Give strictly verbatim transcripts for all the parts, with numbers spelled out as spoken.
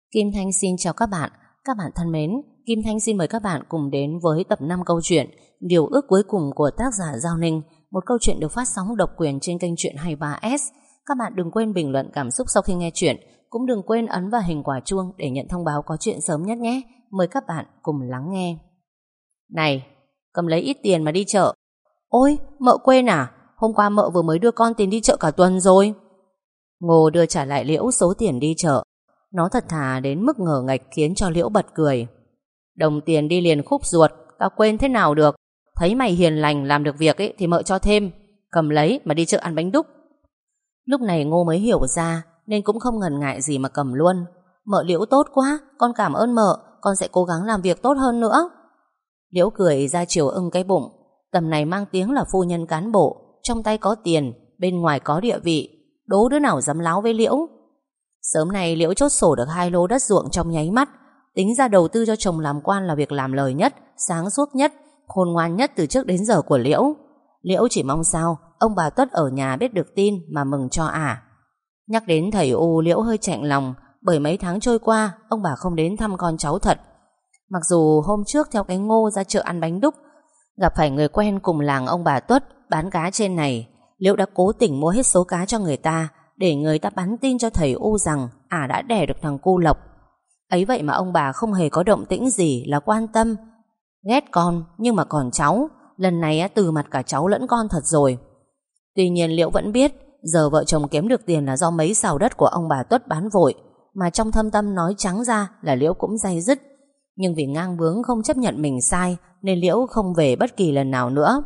Kim Thanh xin chào các bạn. Các bạn thân mến, Kim Thanh xin mời các bạn cùng đến với tập năm câu chuyện Điều ước cuối cùng của tác giả Giao Ninh, một câu chuyện được phát sóng độc quyền trên kênh Truyện hai mươi ba ét. Các bạn đừng quên bình luận cảm xúc sau khi nghe chuyện, cũng đừng quên ấn vào hình quả chuông để nhận thông báo có chuyện sớm nhất nhé. Mời các bạn cùng lắng nghe. Này, cầm lấy ít tiền mà đi chợ. Ôi, mợ quên à? Hôm qua mợ vừa mới đưa con tiền đi chợ cả tuần rồi. Ngô đưa trả lại Liễu số tiền đi chợ. Nó thật thà đến mức ngờ nghệch khiến cho Liễu bật cười. Đồng tiền đi liền khúc ruột, tao quên thế nào được. Thấy mày hiền lành làm được việc ấy thì mợ cho thêm. Cầm lấy mà đi chợ ăn bánh đúc. Lúc này Ngô mới hiểu ra nên cũng không ngần ngại gì mà cầm luôn. Mợ Liễu tốt quá, con cảm ơn mợ, con sẽ cố gắng làm việc tốt hơn nữa. Liễu cười ra chiều ưng cái bụng. Tầm này mang tiếng là phu nhân cán bộ, trong tay có tiền, bên ngoài có địa vị, đố đứa nào dám láo với Liễu. Sớm nay Liễu chốt sổ được hai lô đất ruộng trong nháy mắt. Tính ra đầu tư cho chồng làm quan là việc làm lời nhất, sáng suốt nhất, khôn ngoan nhất từ trước đến giờ của Liễu. Liễu chỉ mong sao ông bà Tuất ở nhà biết được tin mà mừng cho ả. Nhắc đến thầy U, Liễu hơi chạnh lòng, bởi mấy tháng trôi qua ông bà không đến thăm con cháu thật. Mặc dù hôm trước theo cái Ngô ra chợ ăn bánh đúc, gặp phải người quen cùng làng ông bà Tuất bán cá trên này, Liễu đã cố tình mua hết số cá cho người ta, để người ta bắn tin cho thầy U rằng ả đã đẻ được thằng cu Lộc. Ấy vậy mà ông bà không hề có động tĩnh gì là quan tâm. Ghét con nhưng mà còn cháu, lần này từ mặt cả cháu lẫn con thật rồi. Tuy nhiên Liễu vẫn biết giờ vợ chồng kiếm được tiền là do mấy sào đất của ông bà Tuất bán vội, mà trong thâm tâm nói trắng ra là Liễu cũng day dứt. Nhưng vì ngang bướng không chấp nhận mình sai nên Liễu không về bất kỳ lần nào nữa.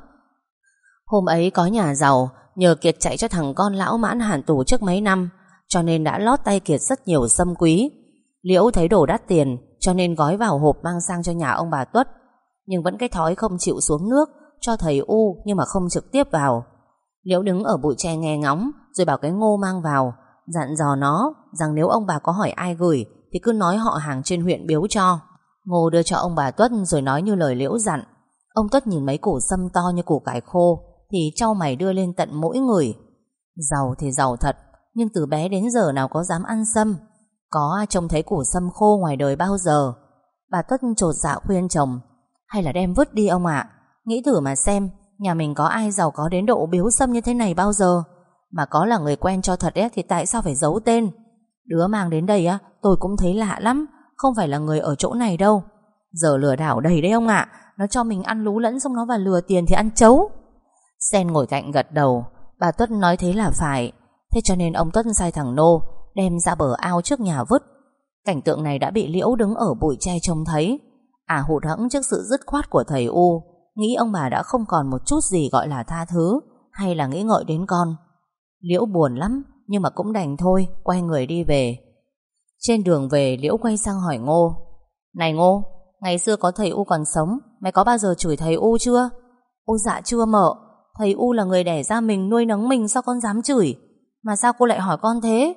Hôm ấy có nhà giàu nhờ Kiệt chạy cho thằng con lão mãn hạn tù trước mấy năm, cho nên đã lót tay Kiệt rất nhiều sâm quý. Liễu thấy đồ đắt tiền cho nên gói vào hộp mang sang cho nhà ông bà Tuất, nhưng vẫn cái thói không chịu xuống nước, cho thầy U nhưng mà không trực tiếp vào. Liễu đứng ở bụi tre nghe ngóng, rồi bảo cái Ngô mang vào, dặn dò nó rằng nếu ông bà có hỏi ai gửi thì cứ nói họ hàng trên huyện biếu cho. Ngô đưa cho ông bà Tuất rồi nói như lời Liễu dặn. Ông Tuất nhìn mấy củ sâm to như củ cải khô thì chau mày đưa lên tận mỗi người. Giàu thì giàu thật, nhưng từ bé đến giờ nào có dám ăn sâm. Có ai trông thấy củ sâm khô ngoài đời bao giờ. Bà Tuất chột dạ khuyên chồng, hay là đem vứt đi ông ạ. Nghĩ thử mà xem, nhà mình có ai giàu có đến độ biếu sâm như thế này bao giờ. Mà có là người quen cho thật ấy, thì tại sao phải giấu tên. Đứa mang đến đây á, tôi cũng thấy lạ lắm, không phải là người ở chỗ này đâu. Giờ lừa đảo đầy đấy ông ạ. Nó cho mình ăn lú lẫn xong nó vào lừa tiền thì ăn chấu. Sen ngồi cạnh gật đầu. Bà Tuất nói thế là phải. Thế cho nên ông Tuất sai thằng Nô đem ra bờ ao trước nhà vứt. Cảnh tượng này đã bị Liễu đứng ở bụi tre trông thấy. À hụt hẫng trước sự dứt khoát của thầy U, nghĩ ông bà đã không còn một chút gì gọi là tha thứ hay là nghĩ ngợi đến con. Liễu buồn lắm, nhưng mà cũng đành thôi, quay người đi về. Trên đường về Liễu quay sang hỏi Ngô, này Ngô, ngày xưa có thầy U còn sống, mày có bao giờ chửi thầy U chưa? Ôi dạ chưa mợ. Thầy U là người đẻ ra mình, nuôi nấng mình, sao con dám chửi? Mà sao cô lại hỏi con thế?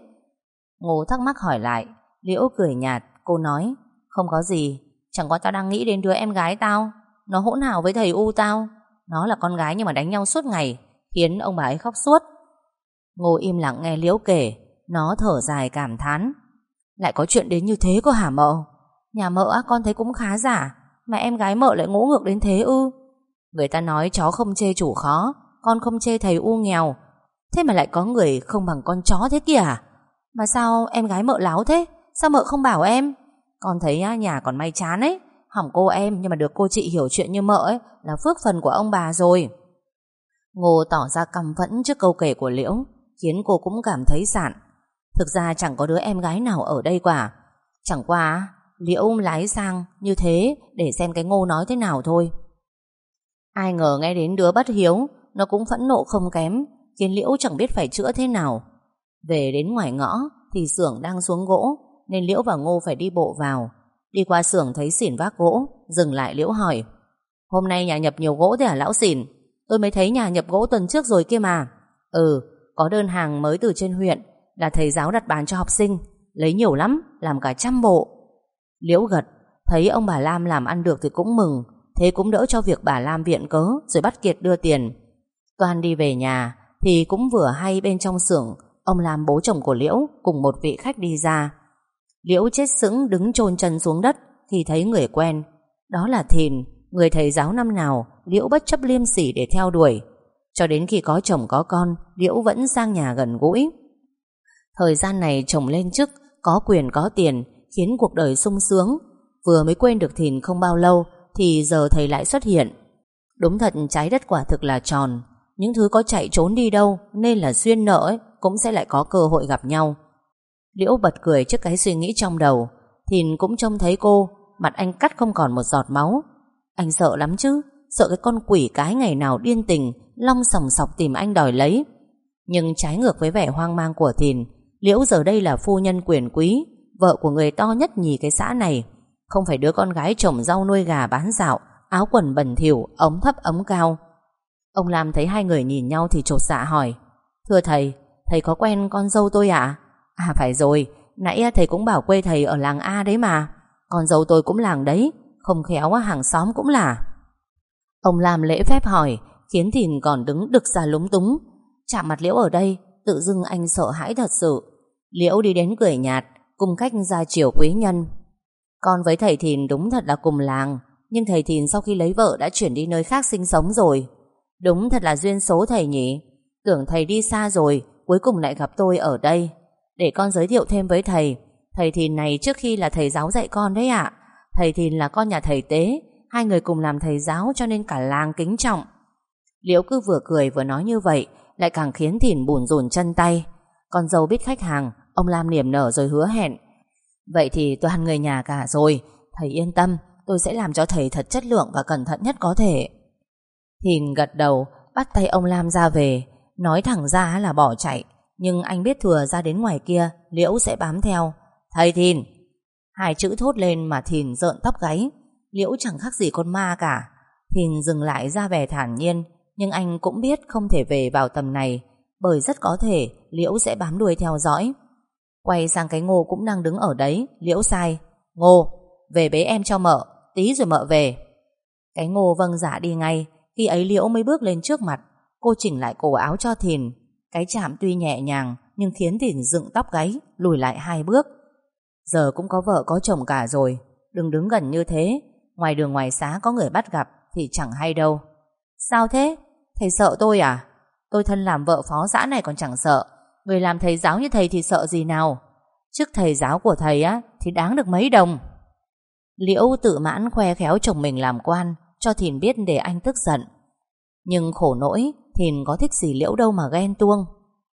Ngô thắc mắc hỏi lại. Liễu cười nhạt, cô nói, không có gì, chẳng qua tao đang nghĩ đến đứa em gái tao. Nó hỗn hào với thầy U tao. Nó là con gái nhưng mà đánh nhau suốt ngày, khiến ông bà ấy khóc suốt. Ngô im lặng nghe Liễu kể. Nó thở dài cảm thán, lại có chuyện đến như thế cơ hả mợ? Nhà mợ á, con thấy cũng khá giả, mà em gái mợ lại ngỗ ngược đến thế ư? Người ta nói chó không chê chủ khó, con không chê thầy U nghèo. Thế mà lại có người không bằng con chó thế kìa. Mà sao em gái mợ láo thế? Sao mợ không bảo em? Con thấy á, nhà còn may chán ấy. Hỏng cô em, nhưng mà được cô chị hiểu chuyện như mợ ấy là phước phần của ông bà rồi. Ngô tỏ ra căm phẫn trước câu kể của Liễu, khiến cô cũng cảm thấy sạn. Thực ra chẳng có đứa em gái nào ở đây cả. Chẳng qua Liễu lái sang như thế để xem cái Ngô nói thế nào thôi. Ai ngờ nghe đến đứa bất hiếu, nó cũng phẫn nộ không kém, khiến Liễu chẳng biết phải chữa thế nào. Về đến ngoài ngõ thì xưởng đang xuống gỗ, nên Liễu và Ngô phải đi bộ vào. Đi qua xưởng thấy Xỉn vác gỗ, dừng lại Liễu hỏi, hôm nay nhà nhập nhiều gỗ thế hả lão Xỉn? Tôi mới thấy nhà nhập gỗ tuần trước rồi kia mà. Ừ, có đơn hàng mới từ trên huyện, là thầy giáo đặt bán cho học sinh, lấy nhiều lắm, làm cả trăm bộ. Liễu gật, thấy ông bà Lam làm ăn được thì cũng mừng, thế cũng đỡ cho việc bà Lam viện cớ rồi bắt Kiệt đưa tiền. Toan đi về nhà thì cũng vừa hay bên trong xưởng ông Lam bố chồng của Liễu cùng một vị khách đi ra. Liễu chết sững đứng chôn chân xuống đất khi thấy người quen. Đó là Thìn, người thầy giáo năm nào Liễu bất chấp liêm sỉ để theo đuổi. Cho đến khi có chồng có con, Liễu vẫn sang nhà gần gũi. Thời gian này chồng lên chức, có quyền có tiền, khiến cuộc đời sung sướng. Vừa mới quên được Thìn không bao lâu thì giờ thầy lại xuất hiện. Đúng thật, trái đất quả thực là tròn. Những thứ có chạy trốn đi đâu nên là duyên nợ ấy, cũng sẽ lại có cơ hội gặp nhau. Liễu bật cười trước cái suy nghĩ trong đầu. Thìn cũng trông thấy cô, mặt anh cắt không còn một giọt máu. Anh sợ lắm chứ, sợ cái con quỷ cái ngày nào điên tình long sòng sọc tìm anh đòi lấy. Nhưng trái ngược với vẻ hoang mang của Thìn, Liễu giờ đây là phu nhân quyền quý, vợ của người to nhất nhì cái xã này, không phải đứa con gái trồng rau nuôi gà bán dạo, áo quần bẩn thỉu, ống thấp ống cao. Ông Lam thấy hai người nhìn nhau thì chột dạ hỏi: "Thưa thầy, thầy có quen con dâu tôi ạ?" "À phải rồi, nãy thầy cũng bảo quê thầy ở làng A đấy mà. Con dâu tôi cũng làng đấy, không khéo hàng xóm cũng là." Ông Lam lễ phép hỏi, khiến Thìn còn đứng đực ra lúng túng. Chạm mặt Liễu ở đây, tự dưng anh sợ hãi thật sự. Liễu đi đến cười nhạt, cung cách ra chiều quý nhân: "Con với thầy Thìn đúng thật là cùng làng, nhưng thầy Thìn sau khi lấy vợ đã chuyển đi nơi khác sinh sống rồi. Đúng thật là duyên số thầy nhỉ. Tưởng thầy đi xa rồi, cuối cùng lại gặp tôi ở đây. Để con giới thiệu thêm với thầy, thầy Thìn này trước khi là thầy giáo dạy con đấy ạ. Thầy Thìn là con nhà thầy Tế, hai người cùng làm thầy giáo cho nên cả làng kính trọng." Liễu cứ vừa cười vừa nói như vậy, lại càng khiến Thìn bủn rủn chân tay. Con dâu biết khách hàng, ông Lam niềm nở rồi hứa hẹn: "Vậy thì toàn người nhà cả rồi, thầy yên tâm, tôi sẽ làm cho thầy thật chất lượng và cẩn thận nhất có thể." Thìn gật đầu, bắt tay ông Lam ra về. Nói thẳng ra là bỏ chạy, nhưng anh biết thừa ra đến ngoài kia Liễu sẽ bám theo. "Thầy Thìn!" Hai chữ thốt lên mà Thìn rợn tóc gáy. Liễu chẳng khác gì con ma cả. Thìn dừng lại ra vẻ thản nhiên, nhưng anh cũng biết không thể về vào tầm này, bởi rất có thể Liễu sẽ bám đuôi theo dõi. Quay sang cái Ngô cũng đang đứng ở đấy, Liễu sai: "Ngô, về bế em cho mợ, tí rồi mợ về." Cái Ngô vâng dạ đi ngay. Khi ấy Liễu mới bước lên trước mặt. Cô chỉnh lại cổ áo cho Thìn. Cái chạm tuy nhẹ nhàng nhưng khiến Thìn dựng tóc gáy, lùi lại hai bước. Giờ cũng có vợ có chồng cả rồi, đừng đứng gần như thế. Ngoài đường ngoài xá có người bắt gặp thì chẳng hay đâu. "Sao thế? Thầy sợ tôi à? Tôi thân làm vợ phó xã này còn chẳng sợ. Người làm thầy giáo như thầy thì sợ gì nào? Chức thầy giáo của thầy á thì đáng được mấy đồng." Liễu tự mãn khoe khéo chồng mình làm quan, cho Thìn biết để anh tức giận. Nhưng khổ nỗi, Thìn có thích gì Liễu đâu mà ghen tuông.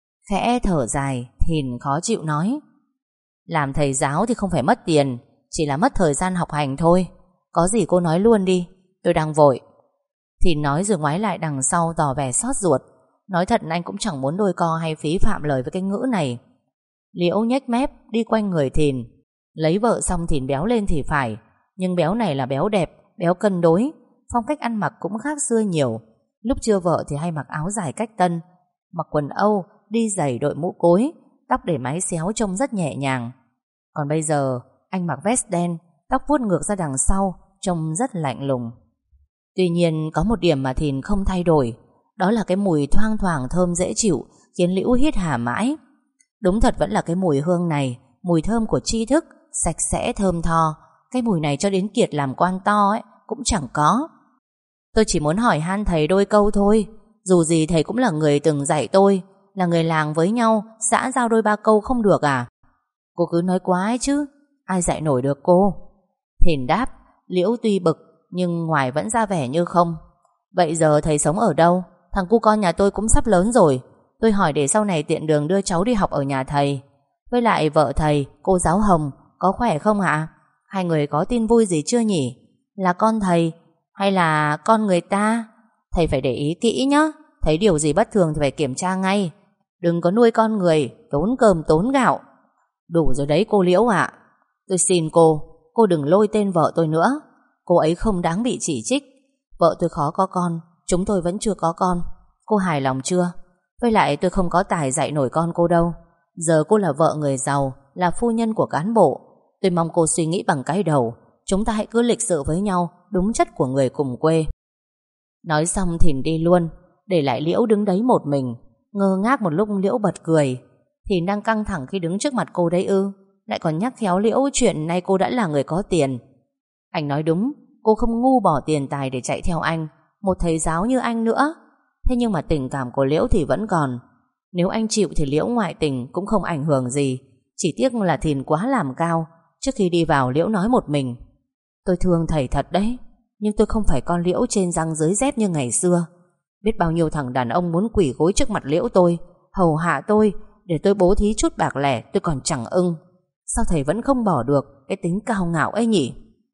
Khẽ thở dài, Thìn khó chịu nói: "Làm thầy giáo thì không phải mất tiền, chỉ là mất thời gian học hành thôi. Có gì cô nói luôn đi, tôi đang vội." Thìn nói rồi ngoái lại đằng sau tỏ vẻ xót ruột. Nói thật anh cũng chẳng muốn đôi co hay phí phạm lời với cái ngữ này. Liễu nhếch mép đi quanh người Thìn. Lấy vợ xong Thìn béo lên thì phải, nhưng béo này là béo đẹp, béo cân đối. Phong cách ăn mặc cũng khác xưa nhiều. Lúc chưa vợ thì hay mặc áo dài cách tân, mặc quần Âu, đi giày đội mũ cối, tóc để mái xéo trông rất nhẹ nhàng. Còn bây giờ anh mặc vest đen, tóc vuốt ngược ra đằng sau, trông rất lạnh lùng. Tuy nhiên có một điểm mà Thìn không thay đổi, đó là cái mùi thoang thoảng thơm dễ chịu, khiến Liễu hít hà mãi. Đúng thật vẫn là cái mùi hương này, mùi thơm của tri thức, sạch sẽ thơm tho. Cái mùi này cho đến Kiệt làm quan to ấy cũng chẳng có. "Tôi chỉ muốn hỏi han thầy đôi câu thôi. Dù gì thầy cũng là người từng dạy tôi, là người làng với nhau, xã giao đôi ba câu không được à?" "Cô cứ nói quá ấy chứ, ai dạy nổi được cô." Thìn đáp. Liễu tuy bực nhưng ngoài vẫn ra vẻ như không. "Vậy giờ thầy sống ở đâu? Thằng cu con nhà tôi cũng sắp lớn rồi. Tôi hỏi để sau này tiện đường đưa cháu đi học ở nhà thầy. Với lại vợ thầy, cô giáo Hồng, có khỏe không ạ? Hai người có tin vui gì chưa nhỉ? Là con thầy hay là con người ta? Thầy phải để ý kỹ nhá. Thấy điều gì bất thường thì phải kiểm tra ngay. Đừng có nuôi con người tốn cơm tốn gạo." "Đủ rồi đấy cô Liễu ạ. Tôi xin cô, cô đừng lôi tên vợ tôi nữa. Cô ấy không đáng bị chỉ trích. Vợ tôi khó có con, chúng tôi vẫn chưa có con. Cô hài lòng chưa? Với lại tôi không có tài dạy nổi con cô đâu. Giờ cô là vợ người giàu, là phu nhân của cán bộ. Tôi mong cô suy nghĩ bằng cái đầu. Chúng ta hãy cứ lịch sự với nhau, đúng chất của người cùng quê." Nói xong Thìn đi luôn, để lại Liễu đứng đấy một mình. Ngơ ngác một lúc Liễu bật cười. Thìn đang căng thẳng khi đứng trước mặt cô đấy ư? lại còn nhắc khéo Liễu chuyện nay cô đã là người có tiền. Anh nói đúng, cô không ngu bỏ tiền tài để chạy theo anh, một thầy giáo như anh nữa. Thế nhưng mà tình cảm của Liễu thì vẫn còn. Nếu anh chịu thì Liễu ngoại tình cũng không ảnh hưởng gì. Chỉ tiếc là Thìn quá làm cao. Trước khi đi vào Liễu nói một mình: tôi thương thầy thật đấy, nhưng tôi không phải con Liễu trên răng dưới dép như ngày xưa. Biết bao nhiêu thằng đàn ông muốn quỳ gối trước mặt Liễu tôi, hầu hạ tôi, để tôi bố thí chút bạc lẻ tôi còn chẳng ưng. Sao thầy vẫn không bỏ được cái tính cao ngạo ấy nhỉ?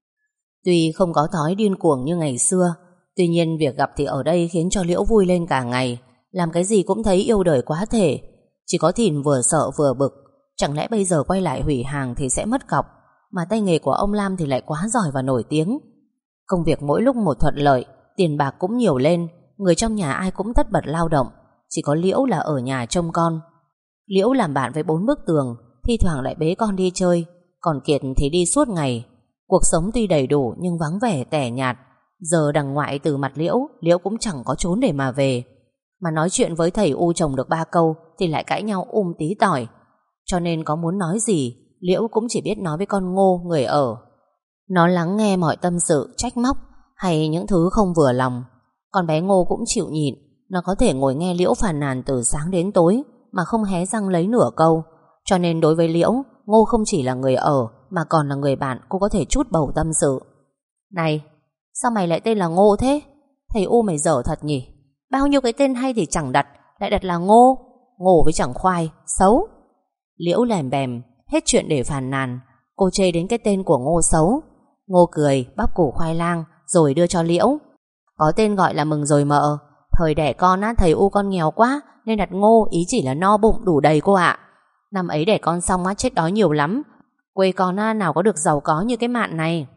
Tuy không có thói điên cuồng như ngày xưa, tuy nhiên việc gặp thì ở đây khiến cho Liễu vui lên cả ngày. Làm cái gì cũng thấy yêu đời quá thể. Chỉ có Thìn vừa sợ vừa bực. Chẳng lẽ bây giờ quay lại hủy hàng thì sẽ mất cọc, mà tay nghề của ông Lam thì lại quá giỏi và nổi tiếng. Công việc mỗi lúc một thuận lợi, tiền bạc cũng nhiều lên, người trong nhà ai cũng tất bật lao động. Chỉ có Liễu là ở nhà trông con. Liễu làm bạn với bốn bức tường, thi thoảng lại bế con đi chơi. Còn Kiệt thì đi suốt ngày. Cuộc sống tuy đầy đủ nhưng vắng vẻ tẻ nhạt. Giờ đằng ngoại từ mặt Liễu, Liễu cũng chẳng có chốn để mà về. Mà nói chuyện với thầy U chồng được ba câu thì lại cãi nhau um tí tỏi. Cho nên có muốn nói gì, Liễu cũng chỉ biết nói với con Ngô người ở. Nó lắng nghe mọi tâm sự, trách móc hay những thứ không vừa lòng. Con bé Ngô cũng chịu nhịn. Nó có thể ngồi nghe Liễu phàn nàn từ sáng đến tối mà không hé răng lấy nửa câu. Cho nên đối với Liễu, Ngô không chỉ là người ở mà còn là người bạn cô có thể trút bầu tâm sự. Này, sao mày lại tên là Ngô thế? Thầy U mày dở thật nhỉ? Bao nhiêu cái tên hay thì chẳng đặt, lại đặt là Ngô. Ngô với chẳng khoai, xấu. Liễu lèm bèm, hết chuyện để phàn nàn. Cô chê đến cái tên của Ngô xấu. Ngô cười, bắp củ khoai lang rồi đưa cho Liễu. Có tên gọi là mừng rồi mợ. Thời đẻ con á, thầy U con nghèo quá nên đặt Ngô, ý chỉ là no bụng đủ đầy cô ạ. Năm ấy đẻ con xong á, chết đói nhiều lắm. Quê con á, nào có được giàu có như cái mạn này.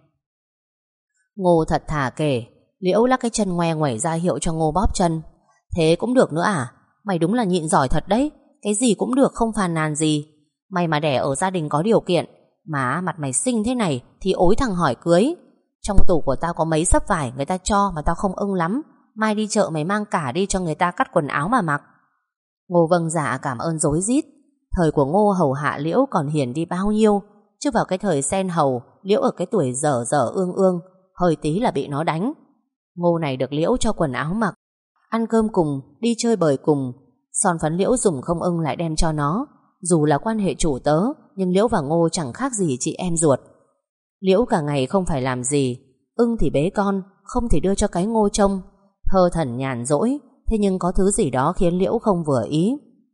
Ngô thật thà kể. Liễu lắc cái chân ngoe ngoẩy ra hiệu cho Ngô bóp chân. Thế cũng được nữa à? Mày đúng là nhịn giỏi thật đấy. Cái gì cũng được, không phàn nàn gì. Mày mà đẻ ở gia đình có điều kiện, mà mặt mày xinh thế này thì ối thằng hỏi cưới. Trong tủ của tao có mấy xấp vải người ta cho mà tao không ưng lắm. Mai đi chợ mày mang cả đi cho người ta cắt quần áo mà mặc. Ngô vâng dạ cảm ơn rối rít. Thời của Ngô hầu hạ Liễu còn hiền đi bao nhiêu. Chứ vào cái thời sen hầu, Liễu ở cái tuổi dở dở ương ương, hơi tí là bị nó đánh. Ngô này được Liễu cho quần áo mặc, ăn cơm cùng, đi chơi bời cùng. Son phấn Liễu dùng không ưng lại đem cho nó. Dù là quan hệ chủ tớ, nhưng Liễu và Ngô chẳng khác gì chị em ruột. Liễu cả ngày không phải làm gì, ưng thì bế con, không thì đưa cho cái Ngô trông. Thơ thẩn nhàn rỗi, thế nhưng có thứ gì đó khiến Liễu không vừa ý.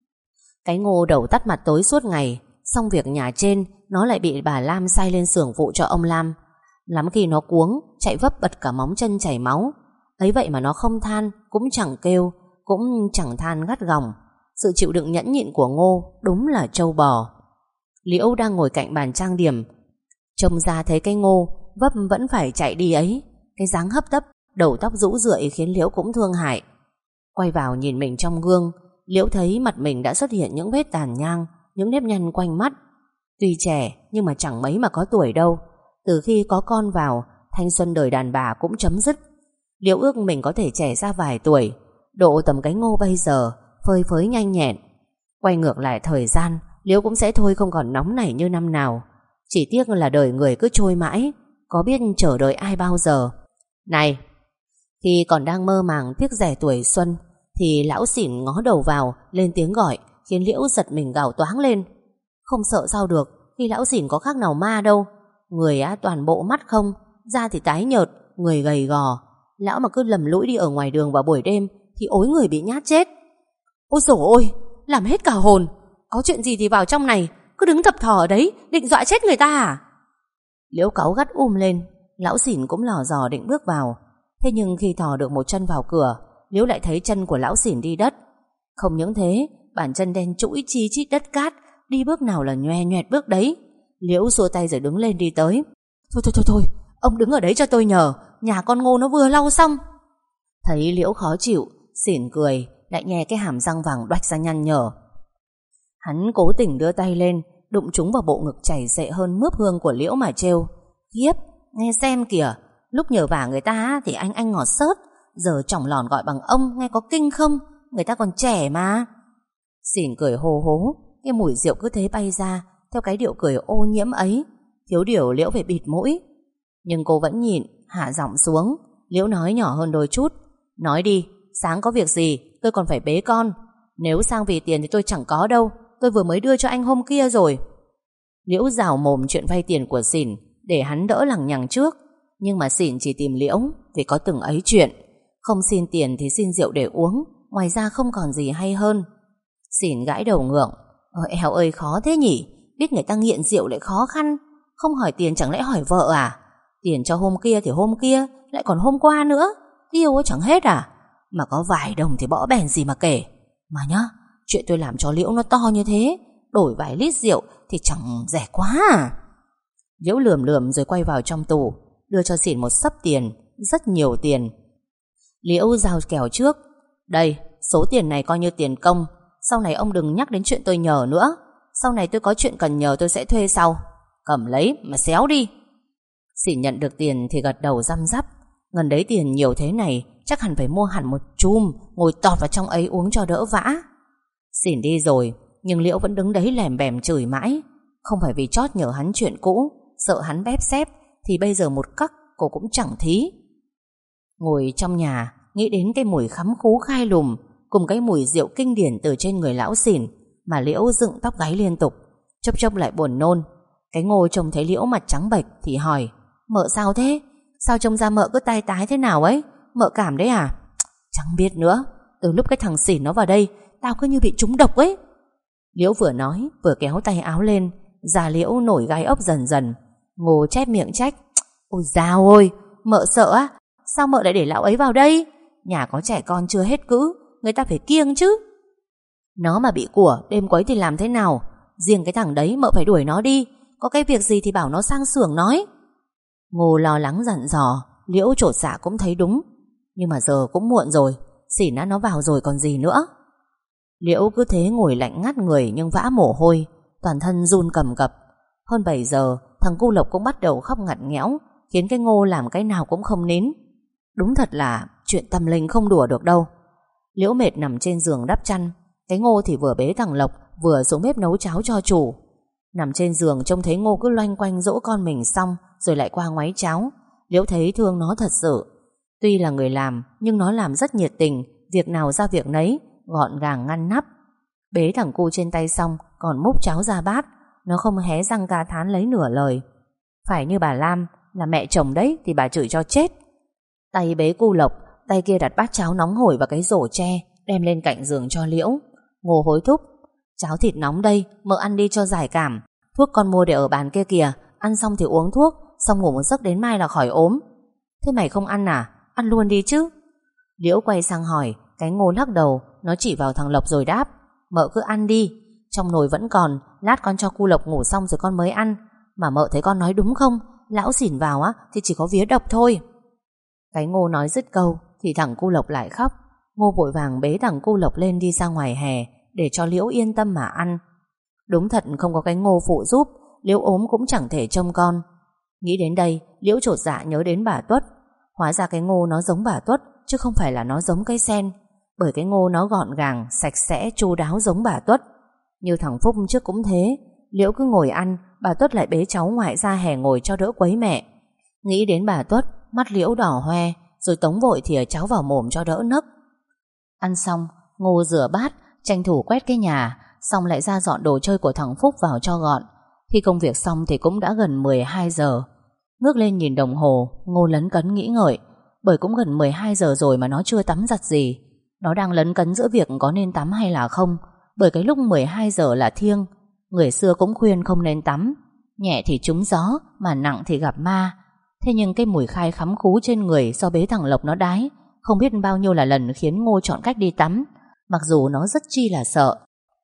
Cái Ngô đầu tắt mặt tối suốt ngày, xong việc nhà trên nó lại bị bà Lam sai lên xưởng phụ cho ông Lam. Lắm khi nó cuống, chạy vấp bật cả móng chân chảy máu. Ấy vậy mà nó không than, cũng chẳng kêu, cũng chẳng than gắt gỏng. Sự chịu đựng nhẫn nhịn của Ngô đúng là trâu bò. Liễu đang ngồi cạnh bàn trang điểm, trông ra thấy cái Ngô vấp vẫn phải chạy đi ấy. Cái dáng hấp tấp, đầu tóc rũ rượi khiến Liễu cũng thương hại. Quay vào nhìn mình trong gương, Liễu thấy mặt mình đã xuất hiện những vết tàn nhang, những nếp nhăn quanh mắt. Tuy trẻ nhưng mà chẳng mấy mà có tuổi đâu. Từ khi có con vào, thanh xuân đời đàn bà cũng chấm dứt. Liễu ước mình có thể trẻ ra vài tuổi, độ tầm cái Ngô bây giờ, phơi phới nhanh nhẹn. Quay ngược lại thời gian, Liễu cũng sẽ thôi không còn nóng nảy như năm nào. Chỉ tiếc là đời người cứ trôi mãi, có biết chờ đợi ai bao giờ. Này! Khi còn đang mơ màng tiếc rẻ tuổi xuân, thì lão xỉn ngó đầu vào, lên tiếng gọi, khiến Liễu giật mình gào toáng lên. Không sợ sao được, khi lão xỉn có khác nào ma đâu. Người á toàn bộ mắt không, da thì tái nhợt, người gầy gò. Lão mà cứ lầm lũi đi ở ngoài đường vào buổi đêm thì ối người bị nhát chết. Ôi dồi ôi, làm hết cả hồn. Có chuyện gì thì vào trong này, cứ đứng thập thò ở đấy, định dọa chết người ta à? Liễu cáu gắt um lên. Lão xỉn cũng lò dò định bước vào. Thế nhưng khi thò được một chân vào cửa, Liễu lại thấy chân của lão xỉn đi đất. Không những thế, bàn chân đen trũi chi chít đất cát, đi bước nào là nhoe nhoẹt bước đấy. Liễu xua tay rồi đứng lên đi tới. Thôi thôi thôi thôi, ông đứng ở đấy cho tôi nhờ, nhà con Ngô nó vừa lau xong. Thấy Liễu khó chịu, xỉn cười, lại nhè cái hàm răng vàng đoách ra nhăn nhở. Hắn cố tình đưa tay lên, đụng trúng vào bộ ngực chảy xệ hơn mướp hương của Liễu mà trêu. Khiếp, nghe xem kìa, lúc nhờ vả người ta thì anh anh ngọt xớt, giờ chỏng lòn gọi bằng ông, nghe có kinh không? Người ta còn trẻ mà. Xỉn cười hô hố, cái mùi rượu cứ thế bay ra, theo cái điệu cười ô nhiễm ấy. Thiếu điều Liễu phải bịt mũi. Nhưng cô vẫn nhịn, hạ giọng xuống. Liễu nói nhỏ hơn đôi chút. Nói đi, sáng có việc gì? Tôi còn phải bế con. Nếu sang vì tiền thì tôi chẳng có đâu. Tôi vừa mới đưa cho anh hôm kia rồi. Liễu rào mồm chuyện vay tiền của Xỉn để hắn đỡ lằng nhằng trước. Nhưng mà Xỉn chỉ tìm Liễu vì có từng ấy chuyện. Không xin tiền thì xin rượu để uống, ngoài ra không còn gì hay hơn. Xỉn gãi đầu ngượng. Ôi eo ơi, khó thế nhỉ. Biết người ta nghiện rượu lại khó khăn. Không hỏi tiền chẳng lẽ hỏi vợ à? Tiền cho hôm kia thì hôm kia, lại còn hôm qua nữa. Tiêu chẳng hết à? Mà có vài đồng thì bỏ bèn gì mà kể. Mà nhá, chuyện tôi làm cho Liễu nó to như thế, đổi vài lít rượu thì chẳng rẻ quá à? Liễu lườm lườm rồi quay vào trong tủ, đưa cho Xỉn một xấp tiền, rất nhiều tiền. Liễu giao kèo trước. Đây, số tiền này coi như tiền công. Sau này ông đừng nhắc đến chuyện tôi nhờ nữa. Sau này tôi có chuyện cần nhờ tôi sẽ thuê sau. Cầm lấy mà xéo đi. Xỉn nhận được tiền thì gật đầu răm rắp. Ngần đấy tiền nhiều thế này, chắc hẳn phải mua hẳn một chum, ngồi tọt vào trong ấy uống cho đỡ vã. Xỉn đi rồi, nhưng Liễu vẫn đứng đấy lèm bèm chửi mãi. Không phải vì chót nhờ hắn chuyện cũ, sợ hắn bép xép, thì bây giờ một cắc cô cũng chẳng thí. Ngồi trong nhà, nghĩ đến cái mùi khắm khú khai lùm cùng cái mùi rượu kinh điển từ trên người lão Xỉn mà Liễu dựng tóc gáy liên tục, chốc chốc lại buồn nôn. Cái Ngô trông thấy Liễu mặt trắng bệch thì hỏi: Mợ sao thế? Sao trông ra mợ cứ tai tái thế nào ấy? Mợ cảm đấy à? Chẳng biết nữa. Từ lúc cái thằng Xỉn nó vào đây, tao cứ như bị trúng độc ấy. Liễu vừa nói vừa kéo tay áo lên. Da Liễu nổi gai ốc dần dần. Ngô chép miệng trách: Ôi dào ôi, mợ sợ á? Sao mợ lại để lão ấy vào đây? Nhà có trẻ con chưa hết cữ, người ta phải kiêng chứ. Nó mà bị của đêm quấy thì làm thế nào? Riêng cái thằng đấy mợ phải đuổi nó đi. Có cái việc gì thì bảo nó sang xưởng nói. Ngô lo lắng dặn dò. Liễu chột dạ cũng thấy đúng. Nhưng mà giờ cũng muộn rồi. Xỉn đã nó vào rồi còn gì nữa. Liễu cứ thế ngồi lạnh ngắt người nhưng vã mồ hôi, toàn thân run cầm cập. Hơn bảy giờ, thằng cu Lộc cũng bắt đầu khóc ngặt nghẽo, khiến cái Ngô làm cái nào cũng không nín. Đúng thật là chuyện tâm linh không đùa được đâu. Liễu mệt nằm trên giường đắp chăn. Cái Ngô thì vừa bế thằng Lộc vừa xuống bếp nấu cháo cho chủ. Nằm trên giường trông thấy Ngô cứ loanh quanh dỗ con mình xong rồi lại qua ngoáy cháo. Liễu thấy thương nó thật sự. Tuy là người làm nhưng nó làm rất nhiệt tình, việc nào ra việc nấy, gọn gàng ngăn nắp. Bế thằng cu trên tay xong còn múc cháo ra bát. Nó không hé răng ca thán lấy nửa lời. Phải như bà Lam, là mẹ chồng đấy thì bà chửi cho chết. Tay bế cu Lộc, tay kia đặt bát cháo nóng hổi vào cái rổ tre, đem lên cạnh giường cho Liễu. Ngô hối thúc: Cháo thịt nóng đây, mợ ăn đi cho giải cảm. Thuốc con mua để ở bàn kia kìa, ăn xong thì uống thuốc, xong ngủ một giấc đến mai là khỏi ốm. Thế mày không ăn à? Ăn luôn đi chứ. Liễu quay sang hỏi. Cái Ngô lắc đầu, nó chỉ vào thằng Lộc rồi đáp: Mợ cứ ăn đi, trong nồi vẫn còn, lát con cho cu Lộc ngủ xong rồi con mới ăn. Mà mợ thấy con nói đúng không? Lão Xỉn vào á thì chỉ có vía độc thôi. Cái Ngô nói dứt câu thì thằng cu Lộc lại khóc. Ngô vội vàng bế thằng cu Lộc lên đi ra ngoài hè để cho Liễu yên tâm mà ăn. Đúng thật không có cái Ngô phụ giúp, Liễu ốm cũng chẳng thể trông con. Nghĩ đến đây, Liễu chột dạ nhớ đến bà Tuất. Hóa ra cái Ngô nó giống bà Tuất, chứ không phải là nó giống cây sen. Bởi cái Ngô nó gọn gàng, sạch sẽ, chu đáo giống bà Tuất. Như thằng Phúc trước cũng thế. Liễu cứ ngồi ăn, bà Tuất lại bế cháu ngoại ra hè ngồi cho đỡ quấy mẹ. Nghĩ đến bà Tuất, mắt Liễu đỏ hoe, rồi tống vội thìa cháu vào mồm cho đỡ nấc. Ăn xong, Ngô rửa bát, tranh thủ quét cái nhà, xong lại ra dọn đồ chơi của thằng Phúc vào cho gọn. Khi công việc xong thì cũng đã gần mười hai giờ. Ngước lên nhìn đồng hồ, Ngô lấn cấn nghĩ ngợi. Bởi cũng gần mười hai giờ rồi mà nó chưa tắm giặt gì. Nó đang lấn cấn giữa việc có nên tắm hay là không. Bởi cái lúc mười hai giờ là thiêng. Người xưa cũng khuyên không nên tắm. Nhẹ thì trúng gió, mà nặng thì gặp ma. Thế nhưng cái mùi khai khắm khú trên người do bế thằng Lộc nó đái, không biết bao nhiêu là lần khiến Ngô chọn cách đi tắm. Mặc dù nó rất chi là sợ.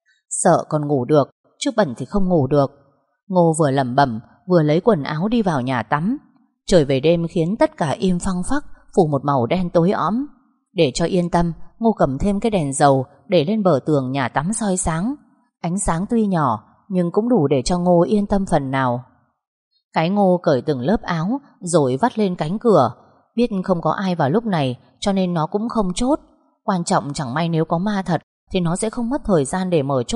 Sợ còn ngủ được, chứ bẩn thì không ngủ được. Ngô vừa lẩm bẩm vừa lấy quần áo đi vào nhà tắm. Trời về đêm khiến tất cả im phăng phắc, phủ một màu đen tối õm. Để cho yên tâm, Ngô cầm thêm cái đèn dầu để lên bờ tường nhà tắm soi sáng. Ánh sáng tuy nhỏ nhưng cũng đủ để cho Ngô yên tâm phần nào. Cái Ngô cởi từng lớp áo rồi vắt lên cánh cửa. Biết không có ai vào lúc này cho nên nó cũng không chốt. Quan trọng chẳng may nếu có ma thật thì nó sẽ không mất thời gian để mở chốt,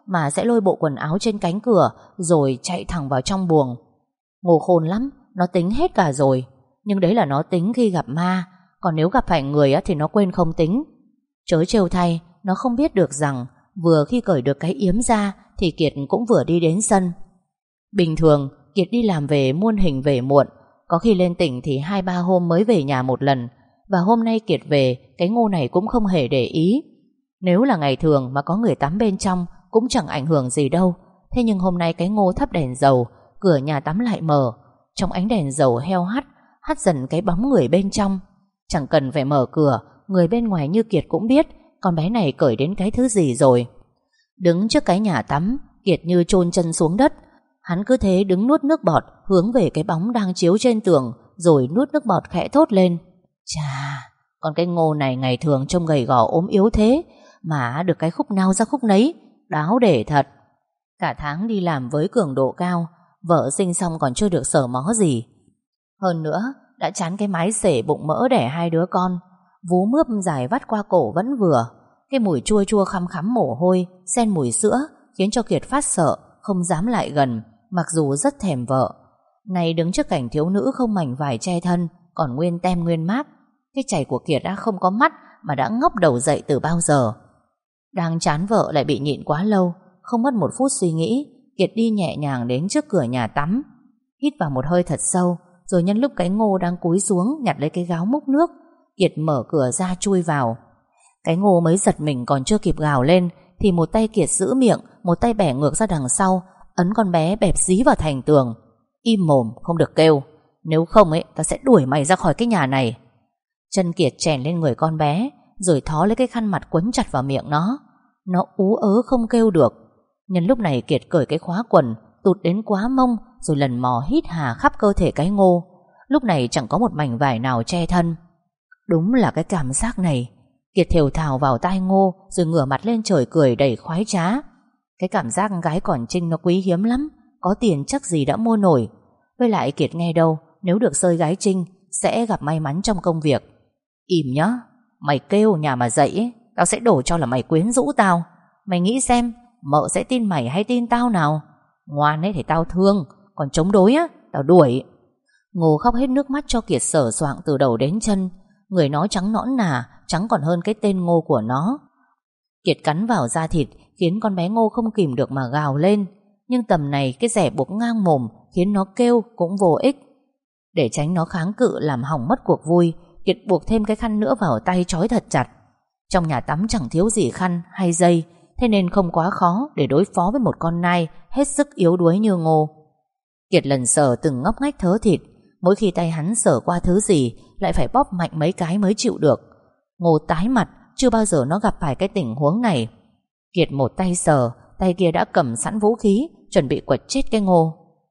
mà sẽ lôi bộ quần áo trên cánh cửa rồi chạy thẳng vào trong buồng. Ngô khôn lắm, nó tính hết cả rồi. Nhưng đấy là nó tính khi gặp ma, còn nếu gặp phải người thì nó quên không tính. Chớ trêu thay, nó không biết được rằng vừa khi cởi được cái yếm ra thì Kiệt cũng vừa đi đến sân. Bình thường Kiệt đi làm về muôn hình về muộn, có khi lên tỉnh thì hai ba hôm mới về nhà một lần. Và hôm nay Kiệt về, cái Ngô này cũng không hề để ý. Nếu là ngày thường mà có người tắm bên trong cũng chẳng ảnh hưởng gì đâu. Thế nhưng hôm nay cái Ngô thắp đèn dầu, cửa nhà tắm lại mở. Trong ánh đèn dầu heo hắt, hắt dần cái bóng người bên trong. Chẳng cần phải mở cửa, người bên ngoài như Kiệt cũng biết con bé này cởi đến cái thứ gì rồi. Đứng trước cái nhà tắm, Kiệt như chôn chân xuống đất. Hắn cứ thế đứng nuốt nước bọt hướng về cái bóng đang chiếu trên tường, rồi nuốt nước bọt khẽ thốt lên. Chà, con cái Ngô này ngày thường trông gầy gò ốm yếu thế, mà được cái khúc nào ra khúc nấy, đáo để thật. Cả tháng đi làm với cường độ cao, vợ sinh xong còn chưa được sờ mó gì. Hơn nữa, đã chán cái mái xể bụng mỡ đẻ hai đứa con. Vú mướp dài vắt qua cổ vẫn vừa. Cái mùi chua chua khăm khắm mồ hôi xen mùi sữa khiến cho Kiệt phát sợ, không dám lại gần, mặc dù rất thèm vợ. Này đứng trước cảnh thiếu nữ không mảnh vải che thân, còn nguyên tem nguyên mác. Cái chảy của Kiệt đã không có mắt mà đã ngóc đầu dậy từ bao giờ. Đang chán vợ lại bị nhịn quá lâu, không mất một phút suy nghĩ, Kiệt đi nhẹ nhàng đến trước cửa nhà tắm, hít vào một hơi thật sâu, rồi nhân lúc cái Ngô đang cúi xuống nhặt lấy cái gáo múc nước, Kiệt mở cửa ra chui vào. Cái Ngô mới giật mình còn chưa kịp gào lên thì một tay Kiệt giữ miệng, một tay bẻ ngược ra đằng sau, ấn con bé bẹp dí vào thành tường. Im mồm, không được kêu, nếu không ấy ta sẽ đuổi mày ra khỏi cái nhà này. Chân Kiệt chèn lên người con bé, rồi thó lấy cái khăn mặt quấn chặt vào miệng nó. Nó ú ớ không kêu được. Nhân lúc này Kiệt cởi cái khóa quần tụt đến quá mông, rồi lần mò hít hà khắp cơ thể cái Ngô. Lúc này chẳng có một mảnh vải nào che thân. Đúng là cái cảm giác này. Kiệt thều thào vào tai Ngô, rồi ngửa mặt lên trời cười đầy khoái trá. Cái cảm giác gái còn trinh nó quý hiếm lắm, có tiền chắc gì đã mua nổi. Với lại Kiệt nghe đâu, nếu được xơi gái trinh sẽ gặp may mắn trong công việc. Im nhá, mày kêu nhà mà dậy ấy, tao sẽ đổ cho là mày quyến rũ tao. Mày nghĩ xem, mợ sẽ tin mày hay tin tao nào? Ngoan ấy thì tao thương, còn chống đối á, tao đuổi. Ngô khóc hết nước mắt cho Kiệt sờ soạng từ đầu đến chân. Người nó trắng nõn nà, trắng còn hơn cái tên Ngô của nó. Kiệt cắn vào da thịt khiến con bé Ngô không kìm được mà gào lên. Nhưng tầm này cái rẻ buộc ngang mồm khiến nó kêu cũng vô ích. Để tránh nó kháng cự làm hỏng mất cuộc vui, Kiệt buộc thêm cái khăn nữa vào tay trói thật chặt. Trong nhà tắm chẳng thiếu gì khăn hay dây, thế nên không quá khó để đối phó với một con nai hết sức yếu đuối như Ngô. Kiệt lần sờ từng ngóc ngách thớ thịt, mỗi khi tay hắn sờ qua thứ gì lại phải bóp mạnh mấy cái mới chịu được. Ngô tái mặt, chưa bao giờ nó gặp phải cái tình huống này. Kiệt một tay sờ, tay kia đã cầm sẵn vũ khí, chuẩn bị quật chết cái Ngô.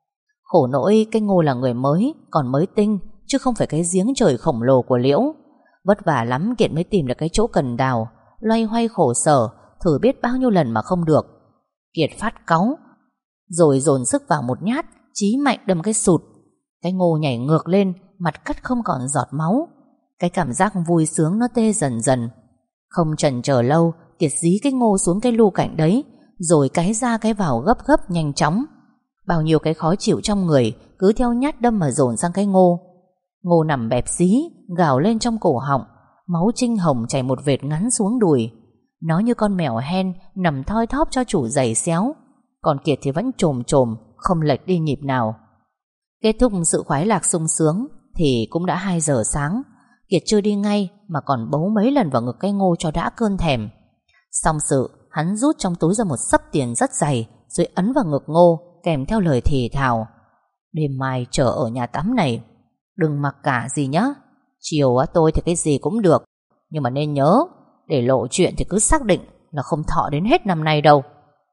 Khổ nỗi cái Ngô là người mới, còn mới tinh, chứ không phải cái giếng trời khổng lồ của Liễu. Vất vả lắm Kiệt mới tìm được cái chỗ cần đào, loay hoay khổ sở, thử biết bao nhiêu lần mà không được. Kiệt phát cáu, rồi dồn sức vào một nhát, chí mạnh đâm cái sụt. Cái Ngô nhảy ngược lên, mặt cắt không còn giọt máu. Cái cảm giác vui sướng nó tê dần dần. Không chần chờ lâu, Kiệt dí cái Ngô xuống cái lu cạnh đấy, rồi cái ra cái vào gấp gấp nhanh chóng. Bao nhiêu cái khó chịu trong người cứ theo nhát đâm mà dồn sang cái Ngô. Ngô nằm bẹp dí, gào lên trong cổ họng, máu trinh hồng chảy một vệt ngắn xuống đùi. Nó như con mèo hen nằm thoi thóp cho chủ giày xéo. Còn Kiệt thì vẫn trồm trồm, không lệch đi nhịp nào. Kết thúc sự khoái lạc sung sướng thì cũng đã hai giờ sáng. Kiệt chưa đi ngay mà còn bấu mấy lần vào ngực cái Ngô cho đã cơn thèm. Xong sự, hắn rút trong túi ra một xấp tiền rất dày, rồi ấn vào ngực Ngô kèm theo lời thì thào: đêm mai chờ ở nhà tắm này, đừng mặc cả gì nhá. Chiều á tôi thì cái gì cũng được, nhưng mà nên nhớ, để lộ chuyện thì cứ xác định là không thọ đến hết năm nay đâu.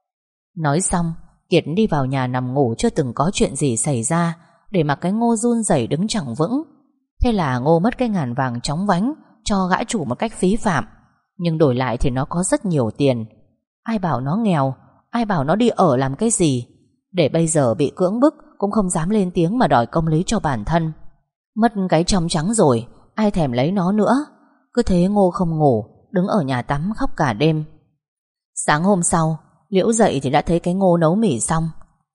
Nói xong, Kiệt đi vào nhà nằm ngủ chưa từng có chuyện gì xảy ra, để mặc cái Ngô run rẩy đứng chẳng vững. Thế là Ngô mất cái ngàn vàng chóng vánh cho gã chủ một cách phí phạm, nhưng đổi lại thì nó có rất nhiều tiền. Ai bảo nó nghèo, ai bảo nó đi ở làm cái gì, để bây giờ bị cưỡng bức cũng không dám lên tiếng mà đòi công lý cho bản thân. Mất cái trong trắng rồi, ai thèm lấy nó nữa. Cứ thế Ngô không ngủ, đứng ở nhà tắm khóc cả đêm. Sáng hôm sau, Liễu dậy thì đã thấy cái Ngô nấu mì xong.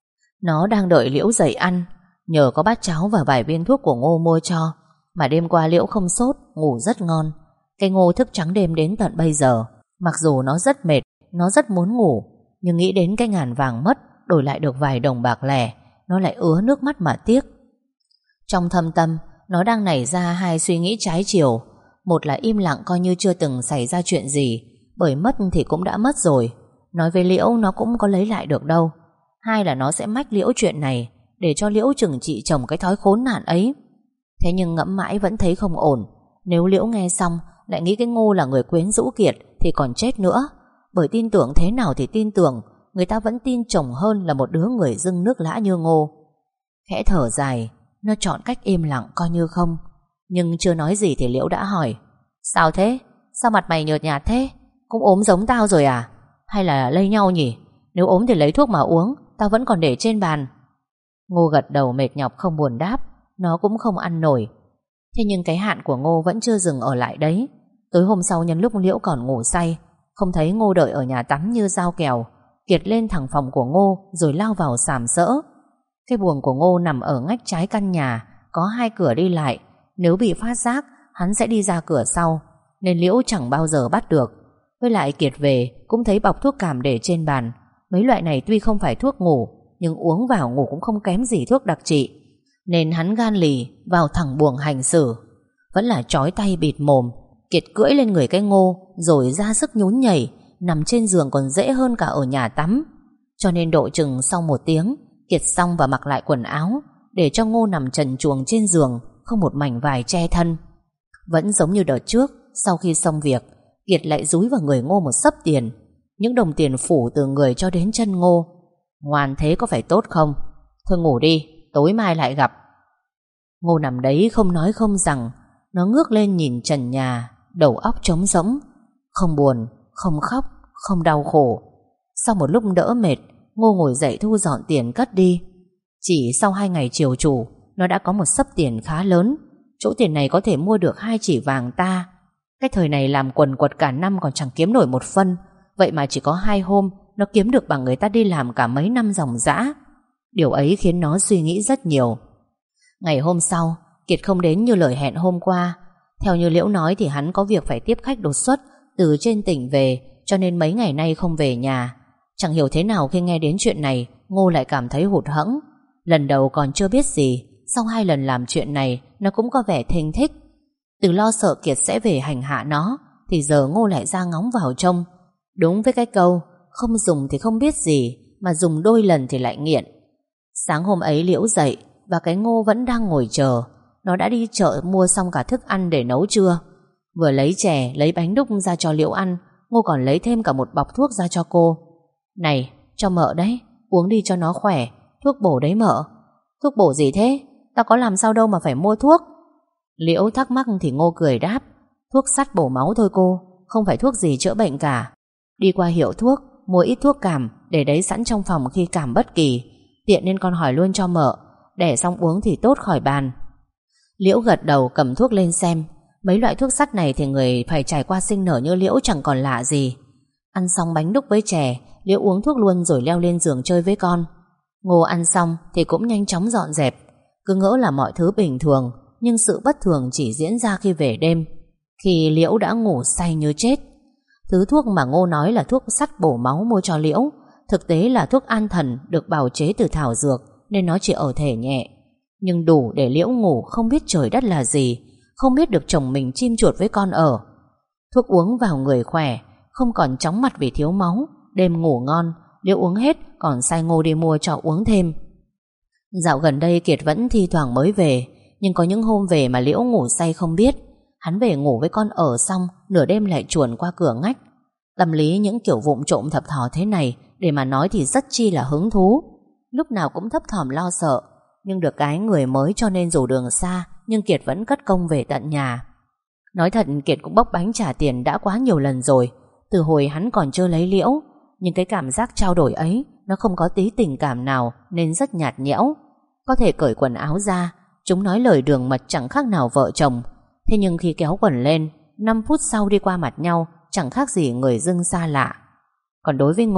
Nó đang đợi Liễu dậy ăn. Nhờ có bát cháo và vài viên thuốc của Ngô mua cho mà đêm qua Liễu không sốt, ngủ rất ngon. Cái Ngô thức trắng đêm đến tận bây giờ. Mặc dù nó rất mệt, nó rất muốn ngủ, nhưng nghĩ đến cái ngàn vàng mất đổi lại được vài đồng bạc lẻ, nó lại ứa nước mắt mà tiếc. Trong thâm tâm, nó đang nảy ra hai suy nghĩ trái chiều. Một là im lặng coi như chưa từng xảy ra chuyện gì, bởi mất thì cũng đã mất rồi, nói với Liễu nó cũng có lấy lại được đâu. Hai là nó sẽ mách Liễu chuyện này để cho Liễu trừng trị chồng cái thói khốn nạn ấy. Thế nhưng ngẫm mãi vẫn thấy không ổn. Nếu Liễu nghe xong lại nghĩ cái Ngô là người quyến rũ Kiệt thì còn chết nữa. Bởi tin tưởng thế nào thì tin tưởng, người ta vẫn tin chồng hơn là một đứa người dưng nước lã như Ngô. Khẽ thở dài, nó chọn cách im lặng coi như không. Nhưng chưa nói gì thì Liễu đã hỏi: Sao thế? Sao mặt mày nhợt nhạt thế? Cũng ốm giống tao rồi à? Hay là lây nhau nhỉ? Nếu ốm thì lấy thuốc mà uống, tao vẫn còn để trên bàn. Ngô gật đầu mệt nhọc không buồn đáp. Nó cũng không ăn nổi. Thế nhưng cái hạn của Ngô vẫn chưa dừng ở lại đấy. Tối hôm sau nhân lúc Liễu còn ngủ say, không thấy Ngô đợi ở nhà tắm như dao kèo, Kiệt lên thẳng phòng của Ngô rồi lao vào sàm sỡ. Cái buồng của Ngô nằm ở ngách trái căn nhà, có hai cửa đi lại. Nếu bị phát giác, hắn sẽ đi ra cửa sau, nên Liễu chẳng bao giờ bắt được. Với lại Kiệt về cũng thấy bọc thuốc cảm để trên bàn. Mấy loại này tuy không phải thuốc ngủ, nhưng uống vào ngủ cũng không kém gì thuốc đặc trị. Nên hắn gan lì vào thẳng buồng hành xử. Vẫn là trói tay bịt mồm, Kiệt cưỡi lên người cái Ngô rồi ra sức nhún nhảy. Nằm trên giường còn dễ hơn cả ở nhà tắm. Cho nên độ chừng sau một tiếng, Kiệt xong và mặc lại quần áo, để cho Ngô nằm trần truồng trên giường, không một mảnh vải che thân. Vẫn giống như đợt trước, sau khi xong việc, Kiệt lại dúi vào người Ngô một xấp tiền. Những đồng tiền phủ từ người cho đến chân Ngô. Ngoan thế có phải tốt không? Thôi ngủ đi, tối mai lại gặp. Ngô nằm đấy không nói không rằng. Nó ngước lên nhìn trần nhà, đầu óc trống rỗng. Không buồn, không khóc, không đau khổ. Sau một lúc đỡ mệt, Ngô ngồi dậy thu dọn tiền cất đi. Chỉ sau hai ngày chiều chủ, nó đã có một xấp tiền khá lớn. Chỗ tiền này có thể mua được hai chỉ vàng ta. Cái thời này làm quần quật cả năm còn chẳng kiếm nổi một phân. Vậy mà chỉ có hai hôm nó kiếm được bằng người ta đi làm cả mấy năm ròng rã. Điều ấy khiến nó suy nghĩ rất nhiều. Ngày hôm sau, Kiệt không đến như lời hẹn hôm qua. Theo như Liễu nói thì hắn có việc phải tiếp khách đột xuất từ trên tỉnh về, cho nên mấy ngày nay không về nhà. Chẳng hiểu thế nào khi nghe đến chuyện này, Ngô lại cảm thấy hụt hẫng. Lần đầu còn chưa biết gì, sau hai lần làm chuyện này, nó cũng có vẻ thinh thích. Từ lo sợ Kiệt sẽ về hành hạ nó, thì giờ Ngô lại ra ngóng vào trông. Đúng với cái câu không dùng thì không biết gì, mà dùng đôi lần thì lại nghiện. Sáng hôm ấy Liễu dậy và cái Ngô vẫn đang ngồi chờ. Nó đã đi chợ mua xong cả thức ăn để nấu trưa. Vừa lấy chè, lấy bánh đúc ra cho Liễu ăn, Ngô còn lấy thêm cả một bọc thuốc ra cho cô. Này, cho mợ đấy, uống đi cho nó khỏe. Thuốc bổ đấy mợ. Thuốc bổ gì thế? Tao có làm sao đâu mà phải mua thuốc. Liễu thắc mắc thì Ngô cười đáp: Thuốc sắt bổ máu thôi cô, không phải thuốc gì chữa bệnh cả. Đi qua hiệu thuốc, mua ít thuốc cảm, để đấy sẵn trong phòng khi cảm bất kỳ. Tiện nên con hỏi luôn cho mợ, để xong uống thì tốt khỏi bàn. Liễu gật đầu cầm thuốc lên xem. Mấy loại thuốc sắt này thì người phải trải qua sinh nở như Liễu chẳng còn lạ gì. Ăn xong bánh đúc với chè, Liễu uống thuốc luôn rồi leo lên giường chơi với con. Ngô ăn xong thì cũng nhanh chóng dọn dẹp. Cứ ngỡ là mọi thứ bình thường, nhưng sự bất thường chỉ diễn ra khi về đêm, khi Liễu đã ngủ say như chết. Thứ thuốc mà Ngô nói là thuốc sắt bổ máu mua cho Liễu, thực tế là thuốc an thần được bào chế từ thảo dược, nên nó chỉ ở thể nhẹ, nhưng đủ để Liễu ngủ không biết trời đất là gì, không biết được chồng mình chim chuột với con ở. Thuốc uống vào người khỏe, không còn chóng mặt vì thiếu máu. Đêm ngủ ngon, Liễu uống hết còn sai Ngô đi mua cho uống thêm. Dạo gần đây Kiệt vẫn thi thoảng mới về, nhưng có những hôm về mà Liễu ngủ say không biết. Hắn về ngủ với con ở xong, nửa đêm lại chuồn qua cửa ngách. Tâm lý những kiểu vụng trộm thập thò thế này, để mà nói thì rất chi là hứng thú. Lúc nào cũng thấp thỏm lo sợ, nhưng được cái người mới cho nên dù đường xa, nhưng Kiệt vẫn cất công về tận nhà. Nói thật Kiệt cũng bốc bánh trả tiền đã quá nhiều lần rồi, từ hồi hắn còn chưa lấy Liễu. Nhưng cái cảm giác trao đổi ấy, nó không có tí tình cảm nào, nên rất nhạt nhẽo. Có thể cởi quần áo ra, chúng nói lời đường mật chẳng khác nào vợ chồng. Thế nhưng khi kéo quần lên, năm phút sau đi qua mặt nhau, chẳng khác gì người dưng xa lạ. Còn đối với Ngô,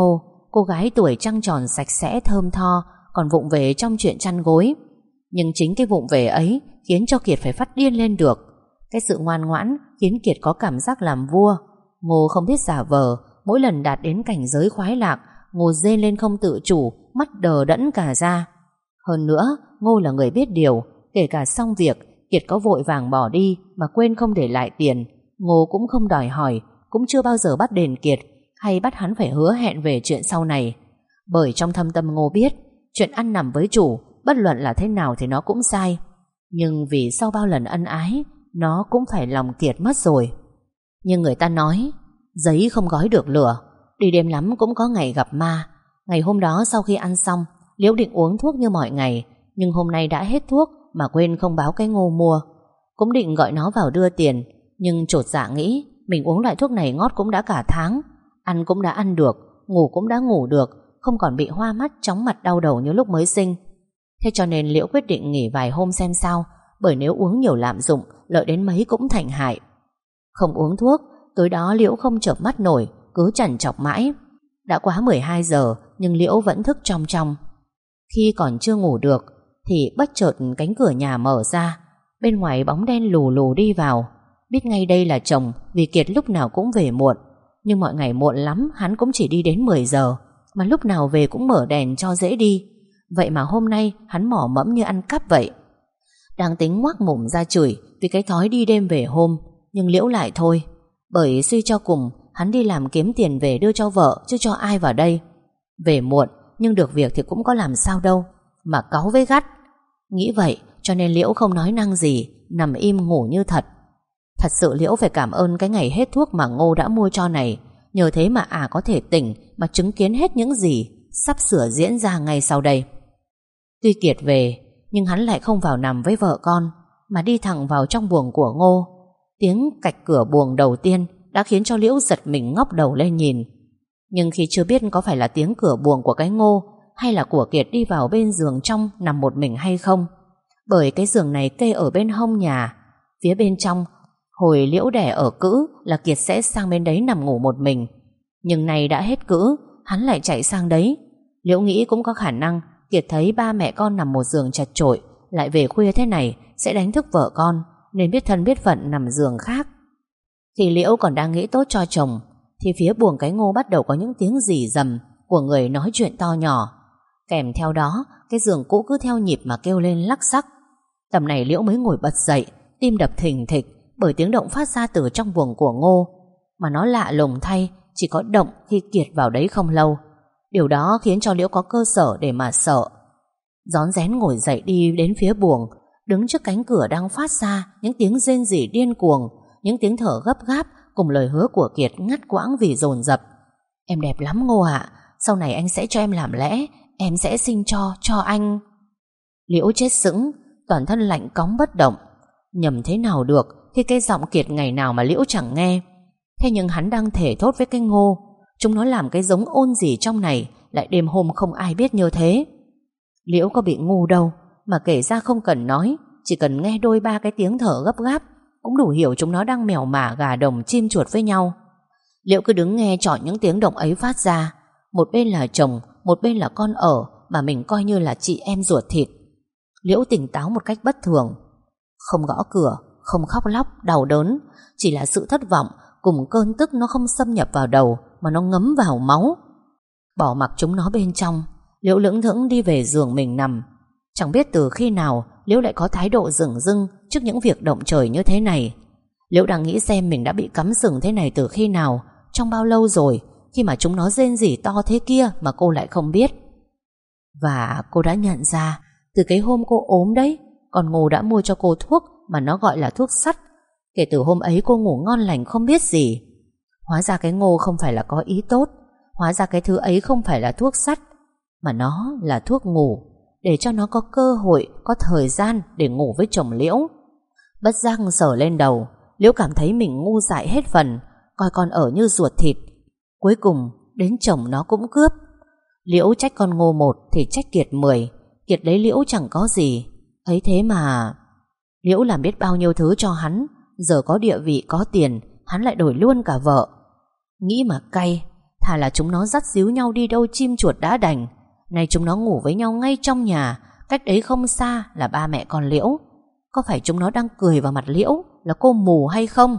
cô gái tuổi trăng tròn sạch sẽ thơm tho, còn vụng về trong chuyện chăn gối. Nhưng chính cái vụng về ấy khiến cho Kiệt phải phát điên lên được. Cái sự ngoan ngoãn khiến Kiệt có cảm giác làm vua. Ngô không biết giả vờ. Mỗi lần đạt đến cảnh giới khoái lạc, Ngô rên lên không tự chủ, mắt đờ đẫn cả ra. Hơn nữa, Ngô là người biết điều. Kể cả xong việc, Kiệt có vội vàng bỏ đi mà quên không để lại tiền, Ngô cũng không đòi hỏi, cũng chưa bao giờ bắt đền Kiệt hay bắt hắn phải hứa hẹn về chuyện sau này. Bởi trong thâm tâm Ngô biết, chuyện ăn nằm với chủ, bất luận là thế nào thì nó cũng sai. Nhưng vì sau bao lần ân ái, nó cũng phải lòng Kiệt mất rồi. Nhưng người ta nói, giấy không gói được lửa, đi đêm lắm cũng có ngày gặp ma. Ngày hôm đó sau khi ăn xong, Liễu định uống thuốc như mọi ngày, nhưng hôm nay đã hết thuốc mà quên không báo cái Ngô mua. Cũng định gọi nó vào đưa tiền, nhưng chột dạ nghĩ mình uống loại thuốc này ngót cũng đã cả tháng, ăn cũng đã ăn được, ngủ cũng đã ngủ được, không còn bị hoa mắt chóng mặt đau đầu như lúc mới sinh. Thế cho nên Liễu quyết định nghỉ vài hôm xem sao, bởi nếu uống nhiều lạm dụng, lợi đến mấy cũng thành hại. Không uống thuốc, tối đó Liễu không chợp mắt nổi, cứ trằn trọc mãi. Đã quá mười hai giờ nhưng Liễu vẫn thức trong trong. Khi còn chưa ngủ được thì bất chợt cánh cửa nhà mở ra, bên ngoài bóng đen lù lù đi vào. Biết ngay đây là chồng, vì Kiệt lúc nào cũng về muộn. Nhưng mọi ngày muộn lắm hắn cũng chỉ đi đến mười giờ, mà lúc nào về cũng mở đèn cho dễ đi. Vậy mà hôm nay hắn mỏ mẫm như ăn cắp vậy. Đang tính ngoác mồm ra chửi vì cái thói đi đêm về hôm, nhưng Liễu lại thôi. Bởi suy cho cùng hắn đi làm kiếm tiền về đưa cho vợ, chứ cho ai vào đây. Về muộn nhưng được việc thì cũng có làm sao đâu, mà cáu với gắt. Nghĩ vậy cho nên Liễu không nói năng gì, nằm im ngủ như thật. Thật sự Liễu phải cảm ơn cái ngày hết thuốc mà Ngô đã mua cho này. Nhờ thế mà ả có thể tỉnh mà chứng kiến hết những gì sắp sửa diễn ra ngay sau đây. Tuy Kiệt về, nhưng hắn lại không vào nằm với vợ con, mà đi thẳng vào trong buồng của Ngô. Tiếng cạch cửa buồng đầu tiên đã khiến cho Liễu giật mình ngóc đầu lên nhìn. Nhưng khi chưa biết có phải là tiếng cửa buồng của cái Ngô hay là của Kiệt đi vào bên giường trong nằm một mình hay không, bởi cái giường này kê ở bên hông nhà. Phía bên trong, hồi Liễu đẻ ở cữ là Kiệt sẽ sang bên đấy nằm ngủ một mình. Nhưng nay đã hết cữ, hắn lại chạy sang đấy. Liễu nghĩ cũng có khả năng Kiệt thấy ba mẹ con nằm một giường chật chội, lại về khuya thế này sẽ đánh thức vợ con, nên biết thân biết phận nằm giường khác. Thì Liễu còn đang nghĩ tốt cho chồng, thì phía buồng cái Ngô bắt đầu có những tiếng rì rầm của người nói chuyện to nhỏ. Kèm theo đó, cái giường cũ cứ theo nhịp mà kêu lên lắc xắc. Tầm này Liễu mới ngồi bật dậy, tim đập thình thịch, bởi tiếng động phát ra từ trong buồng của Ngô. Mà nó lạ lùng thay, chỉ có động khi Kiệt vào đấy không lâu. Điều đó khiến cho Liễu có cơ sở để mà sợ. Rón rén ngồi dậy đi đến phía buồng, đứng trước cánh cửa đang phát ra những tiếng rên rỉ điên cuồng, những tiếng thở gấp gáp cùng lời hứa của Kiệt ngắt quãng vì dồn dập. Em đẹp lắm Ngô ạ, sau này anh sẽ cho em làm lẽ, em sẽ sinh cho, cho anh. Liễu chết sững, toàn thân lạnh cóng bất động. Nhầm thế nào được khi cái giọng Kiệt ngày nào mà Liễu chẳng nghe. Thế nhưng hắn đang thề thốt với cái Ngô, chúng nó làm cái giống ôn gì trong này, lại đêm hôm không ai biết như thế. Liễu có bị ngu đâu, mà kể ra không cần nói, chỉ cần nghe đôi ba cái tiếng thở gấp gáp cũng đủ hiểu chúng nó đang mèo mả gà đồng chim chuột với nhau. Liễu cứ đứng nghe chọn những tiếng động ấy phát ra. Một bên là chồng, một bên là con ở mà mình coi như là chị em ruột thịt. Liễu tỉnh táo một cách bất thường. Không gõ cửa, không khóc lóc, đau đớn, chỉ là sự thất vọng cùng cơn tức nó không xâm nhập vào đầu mà nó ngấm vào máu. Bỏ mặc chúng nó bên trong, Liễu lững thững đi về giường mình nằm. Chẳng biết từ khi nào Liễu lại có thái độ dửng dưng trước những việc động trời như thế này. Liễu đang nghĩ xem mình đã bị cắm sừng thế này từ khi nào, trong bao lâu rồi, khi mà chúng nó rên rỉ to thế kia mà cô lại không biết. Và cô đã nhận ra từ cái hôm cô ốm đấy, còn Ngô đã mua cho cô thuốc mà nó gọi là thuốc sắt. Kể từ hôm ấy cô ngủ ngon lành không biết gì. Hóa ra cái Ngô không phải là có ý tốt, hóa ra cái thứ ấy không phải là thuốc sắt, mà nó là thuốc ngủ, để cho nó có cơ hội, có thời gian để ngủ với chồng Liễu. Bất giác sờ lên đầu, Liễu cảm thấy mình ngu dại hết phần, coi con ở như ruột thịt. Cuối cùng đến chồng nó cũng cướp. Liễu trách con Ngô một thì trách Kiệt mười. Kiệt lấy Liễu chẳng có gì, ấy thế mà Liễu làm biết bao nhiêu thứ cho hắn. Giờ có địa vị có tiền, hắn lại đổi luôn cả vợ. Nghĩ mà cay, Thà là chúng nó dắt díu nhau đi đâu chim chuột đã đành. Nay chúng nó ngủ với nhau ngay trong nhà, cách đấy không xa là ba mẹ con Liễu. Có phải chúng nó đang cười vào mặt Liễu là cô mù hay không?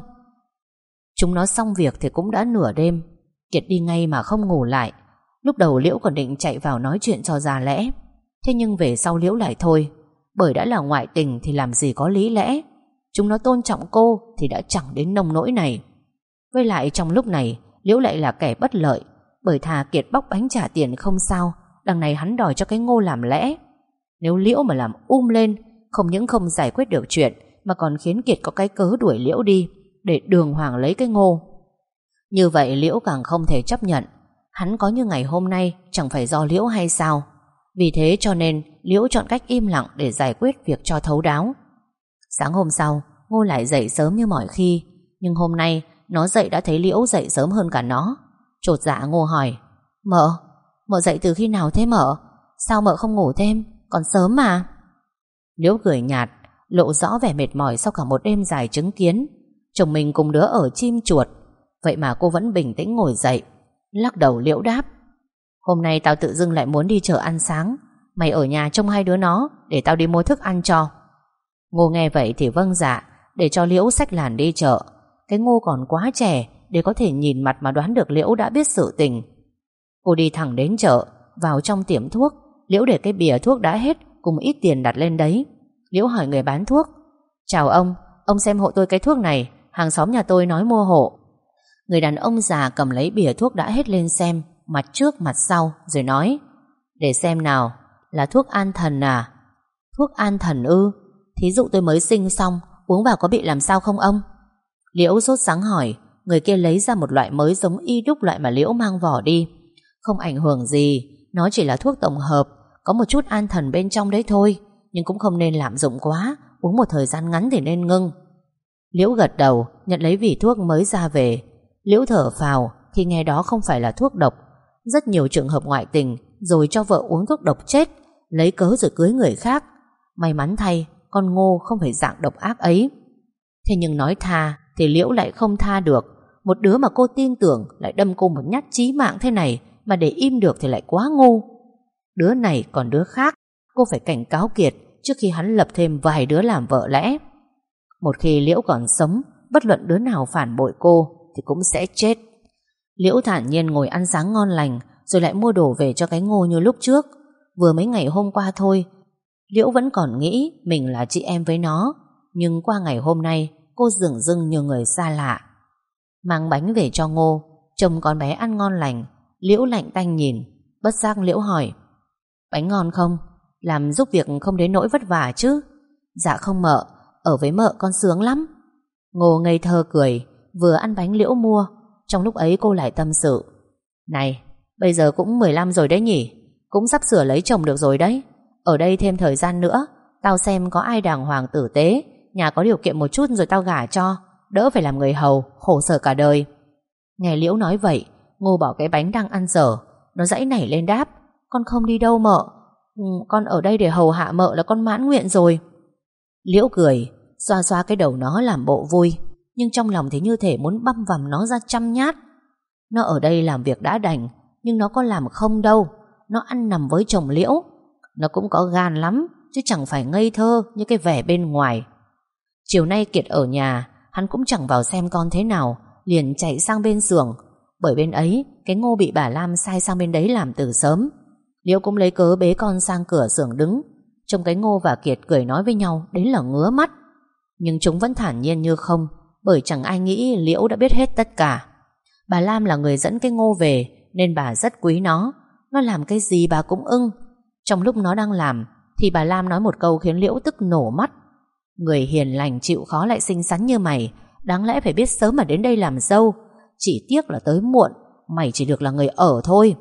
Chúng nó xong việc thì cũng đã nửa đêm. Kiệt đi ngay mà không ngủ lại. Lúc đầu Liễu còn định chạy vào nói chuyện cho ra lẽ, thế nhưng về sau Liễu lại thôi. Bởi đã là ngoại tình thì làm gì có lý lẽ. Chúng nó tôn trọng cô thì đã chẳng đến nông nỗi này. Với lại trong lúc này Liễu lại là kẻ bất lợi. Bởi thà Kiệt bóc bánh trả tiền không sao, đằng này hắn đòi cho cái Ngô làm lẽ. Nếu Liễu mà làm um lên, không những không giải quyết được chuyện mà còn khiến Kiệt có cái cớ đuổi Liễu đi, để đường hoàng lấy cái Ngô. Như vậy Liễu càng không thể chấp nhận. Hắn có như ngày hôm nay chẳng phải do Liễu hay sao? Vì thế cho nên Liễu chọn cách im lặng để giải quyết việc cho thấu đáo. Sáng hôm sau Ngô lại dậy sớm như mọi khi. Nhưng hôm nay nó dậy đã thấy Liễu dậy sớm hơn cả nó. Chột dạ Ngô hỏi: Mợ, mợ dậy từ khi nào thế mợ? Sao mợ không ngủ thêm? Còn sớm mà. Liễu cười nhạt, lộ rõ vẻ mệt mỏi sau cả một đêm dài chứng kiến chồng mình cùng đứa ở chim chuột. Vậy mà cô vẫn bình tĩnh ngồi dậy. Lắc đầu Liễu đáp: Hôm nay tao tự dưng lại muốn đi chợ ăn sáng. Mày ở nhà trông hai đứa nó, để tao đi mua thức ăn cho. Ngô nghe vậy thì vâng dạ, để cho Liễu xách làn đi chợ. Cái Ngô còn quá trẻ để có thể nhìn mặt mà đoán được Liễu đã biết sự tình. Cô đi thẳng đến chợ. Vào trong tiệm thuốc, Liễu để cái bìa thuốc đã hết cùng ít tiền đặt lên đấy. Liễu hỏi người bán thuốc: Chào ông, ông xem hộ tôi cái thuốc này, hàng xóm nhà tôi nói mua hộ. Người đàn ông già cầm lấy bìa thuốc đã hết lên xem, mặt trước mặt sau, rồi nói: Để xem nào, là thuốc an thần à? Thuốc an thần ư? Thí dụ tôi mới sinh xong, uống vào có bị làm sao không ông? Liễu sốt sắng hỏi. Người kia lấy ra một loại mới giống y đúc loại mà Liễu mang vỏ đi. Không ảnh hưởng gì, nó chỉ là thuốc tổng hợp, có một chút an thần bên trong đấy thôi, nhưng cũng không nên lạm dụng quá, uống một thời gian ngắn thì nên ngưng. Liễu gật đầu, nhận lấy vỉ thuốc mới ra về. Liễu thở phào khi nghe đó không phải là thuốc độc. Rất nhiều trường hợp ngoại tình rồi cho vợ uống thuốc độc chết, lấy cớ rồi cưới người khác. May mắn thay, con Ngô không phải dạng độc ác ấy. Thế nhưng nói tha thì Liễu lại không tha được. Một đứa mà cô tin tưởng lại đâm cô một nhát chí mạng thế này, mà để im được thì lại quá ngu. Đứa này còn đứa khác, cô phải cảnh cáo Kiệt trước khi hắn lập thêm vài đứa làm vợ lẽ. Một khi Liễu còn sống, bất luận đứa nào phản bội cô thì cũng sẽ chết. Liễu thản nhiên ngồi ăn sáng ngon lành, rồi lại mua đồ về cho cái Ngô như lúc trước. Vừa mấy ngày hôm qua thôi, Liễu vẫn còn nghĩ mình là chị em với nó, nhưng qua ngày hôm nay cô dửng dưng như người xa lạ. Mang bánh về cho Ngô, trông con bé ăn ngon lành. Liễu lạnh tanh nhìn. Bất giác Liễu hỏi: Bánh ngon không? Làm giúp việc không đến nỗi vất vả chứ? Dạ không mợ, ở với mợ con sướng lắm. Ngô ngây thơ cười. Vừa ăn bánh Liễu mua, trong lúc ấy cô lại tâm sự: Này, bây giờ cũng mười lăm rồi đấy nhỉ? Cũng sắp sửa lấy chồng được rồi đấy. Ở đây thêm thời gian nữa, tao xem có ai đàng hoàng tử tế, nhà có điều kiện một chút rồi tao gả cho, đỡ phải làm người hầu, khổ sở cả đời. Nghe Liễu nói vậy, Ngô bỏ cái bánh đang ăn dở. Nó giãy nảy lên đáp: Con không đi đâu mợ, ừ, con ở đây để hầu hạ mợ là con mãn nguyện rồi. Liễu cười, xoa xoa cái đầu nó làm bộ vui, nhưng trong lòng thì như thể muốn băm vằm nó ra trăm nhát. Nó ở đây làm việc đã đành, nhưng nó có làm không đâu. Nó ăn nằm với chồng Liễu. Nó cũng có gan lắm, chứ chẳng phải ngây thơ như cái vẻ bên ngoài. Chiều nay Kiệt ở nhà, hắn cũng chẳng vào xem con thế nào, liền chạy sang bên xưởng. Bởi bên ấy cái Ngô bị bà Lam sai sang bên đấy làm từ sớm. Liễu cũng lấy cớ bế con sang cửa xưởng đứng. Trông cái Ngô và Kiệt cười nói với nhau đến là ngứa mắt. Nhưng chúng vẫn thản nhiên như không, bởi chẳng ai nghĩ Liễu đã biết hết tất cả. Bà Lam là người dẫn cái Ngô về, nên bà rất quý nó. Nó làm cái gì bà cũng ưng. Trong lúc nó đang làm thì bà Lam nói một câu khiến Liễu tức nổ mắt: Người hiền lành chịu khó lại xinh xắn như mày, đáng lẽ phải biết sớm mà đến đây làm dâu. Chỉ tiếc là tới muộn, mày chỉ được là người ở thôi.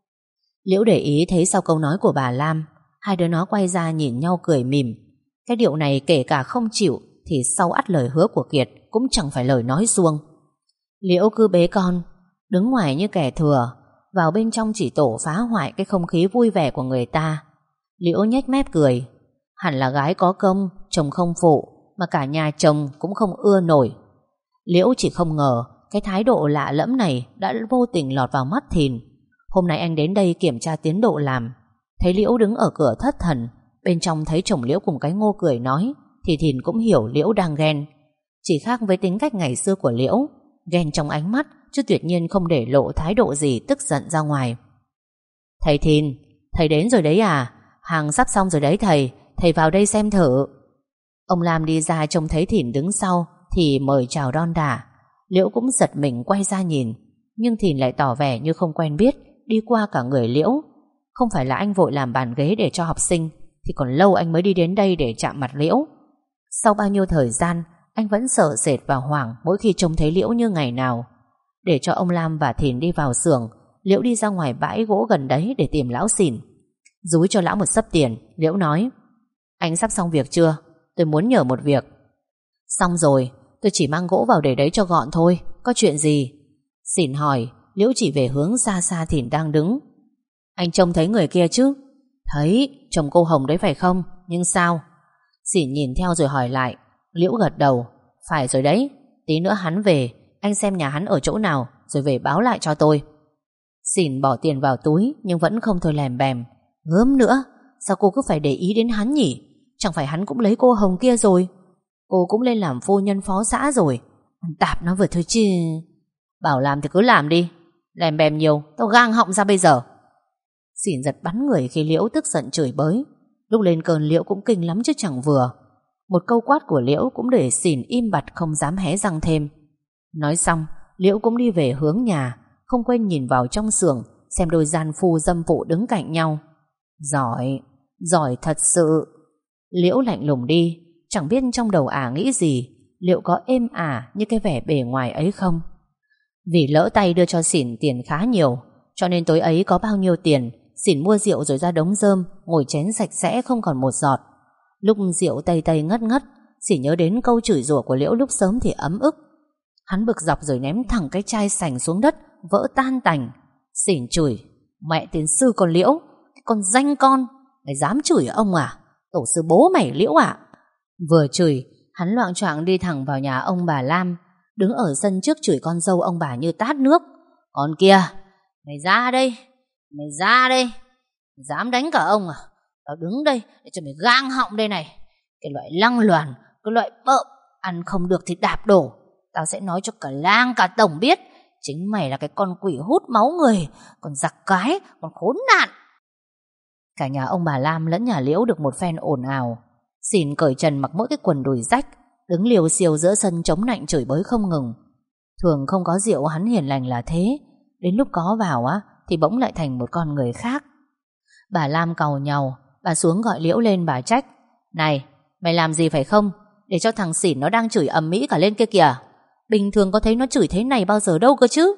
Liễu để ý thấy sau câu nói của bà Lam, hai đứa nó quay ra nhìn nhau cười mỉm. Cái điệu này kể cả không chịu thì sau ắt lời hứa của Kiệt cũng chẳng phải lời nói suông. Liễu cứ bế con, đứng ngoài như kẻ thừa, vào bên trong chỉ tổ phá hoại cái không khí vui vẻ của người ta. Liễu nhếch mép cười: Hẳn là gái có công, chồng không phụ, mà cả nhà chồng cũng không ưa nổi. Liễu chỉ không ngờ Cái thái độ lạ lẫm này đã vô tình lọt vào mắt Thìn. Hôm nay anh đến đây kiểm tra tiến độ làm, thấy Liễu đứng ở cửa thất thần, bên trong thấy chồng Liễu cùng cái Ngô cười nói, thì Thìn cũng hiểu Liễu đang ghen. Chỉ khác với tính cách ngày xưa của Liễu, ghen trong ánh mắt chứ tuyệt nhiên không để lộ thái độ gì tức giận ra ngoài. Thầy Thìn, thầy đến rồi đấy à? Hàng sắp xong rồi đấy thầy, thầy vào đây xem thử. Ông Lam đi ra trông thấy Thìn đứng sau thì mời chào đon đả. Liễu cũng giật mình quay ra nhìn, nhưng Thìn lại tỏ vẻ như không quen biết, đi qua cả người Liễu. Không phải là anh vội làm bàn ghế để cho học sinh, thì còn lâu anh mới đi đến đây để chạm mặt Liễu. Sau bao nhiêu thời gian, anh vẫn sợ sệt và hoảng mỗi khi trông thấy Liễu như ngày nào. Để cho ông Lam và Thìn đi vào xưởng, Liễu đi ra ngoài bãi gỗ gần đấy để tìm lão Xỉn. Dúi cho lão một xấp tiền, Liễu nói, anh sắp xong việc chưa? Tôi muốn nhờ một việc. Xong rồi, tôi chỉ mang gỗ vào để đấy cho gọn thôi. Có chuyện gì? Xỉn hỏi. Liễu chỉ về hướng xa xa Thìn đang đứng. Anh trông thấy người kia chứ? Thấy, chồng cô Hồng đấy phải không? Nhưng sao? Xỉn nhìn theo rồi hỏi lại. Liễu gật đầu. Phải rồi đấy, tí nữa hắn về, anh xem nhà hắn ở chỗ nào rồi về báo lại cho tôi. Xỉn bỏ tiền vào túi nhưng vẫn không thôi lèm bèm. Gớm nữa, sao cô cứ phải để ý đến hắn nhỉ? Chẳng phải hắn cũng lấy cô Hồng kia rồi? Cô cũng lên làm phu nhân phó xã rồi. Tạp nó vừa thôi chứ. Bảo làm thì cứ làm đi, lèm bèm nhiều tao gang họng ra bây giờ. Xỉn giật bắn người khi Liễu tức giận chửi bới. Lúc lên cơn Liễu cũng kinh lắm chứ chẳng vừa. Một câu quát của Liễu cũng để Xỉn im bặt không dám hé răng thêm. Nói xong, Liễu cũng đi về hướng nhà, không quên nhìn vào trong xưởng xem đôi gian phu dâm phụ đứng cạnh nhau. Giỏi, giỏi thật sự. Liễu lạnh lùng đi, chẳng biết trong đầu ả nghĩ gì, liệu có êm ả như cái vẻ bề ngoài ấy không. Vì lỡ tay đưa cho Xỉn tiền khá nhiều, cho nên tối ấy có bao nhiêu tiền, Xỉn mua rượu rồi ra đống rơm, ngồi chén sạch sẽ không còn một giọt. Lúc rượu tây tây ngất ngất, Xỉn nhớ đến câu chửi rủa của Liễu lúc sớm thì ấm ức. Hắn bực dọc rồi ném thẳng cái chai sành xuống đất, vỡ tan tành. Xỉn chửi, mẹ tiến sư con Liễu, con danh con, mày dám chửi ông à? Tổ sư bố mày Liễu à? Vừa chửi, hắn loạng choạng đi thẳng vào nhà ông bà Lam, đứng ở sân trước chửi con dâu ông bà như tát nước. Con kia, mày ra đây, mày ra đây, mày dám đánh cả ông à? Tao đứng đây để cho mày gang họng đây này. Cái loại lăng loàn, cái loại bợm, ăn không được thì đạp đổ. Tao sẽ nói cho cả làng cả tổng biết, chính mày là cái con quỷ hút máu người, con giặc cái, con khốn nạn. Cả nhà ông bà Lam lẫn nhà Liễu được một phen ồn ào. Xỉn cởi trần mặc mỗi cái quần đùi rách, đứng liều xiêu giữa sân chống lạnh chửi bới không ngừng. Thường không có rượu hắn hiền lành là thế, đến lúc có vào á thì bỗng lại thành một con người khác. Bà Lam càu nhàu, bà xuống gọi Liễu lên bà trách. Này, mày làm gì phải không? Để cho thằng Xỉn nó đang chửi ầm ĩ cả lên kia kìa. Bình thường có thấy nó chửi thế này bao giờ đâu cơ chứ.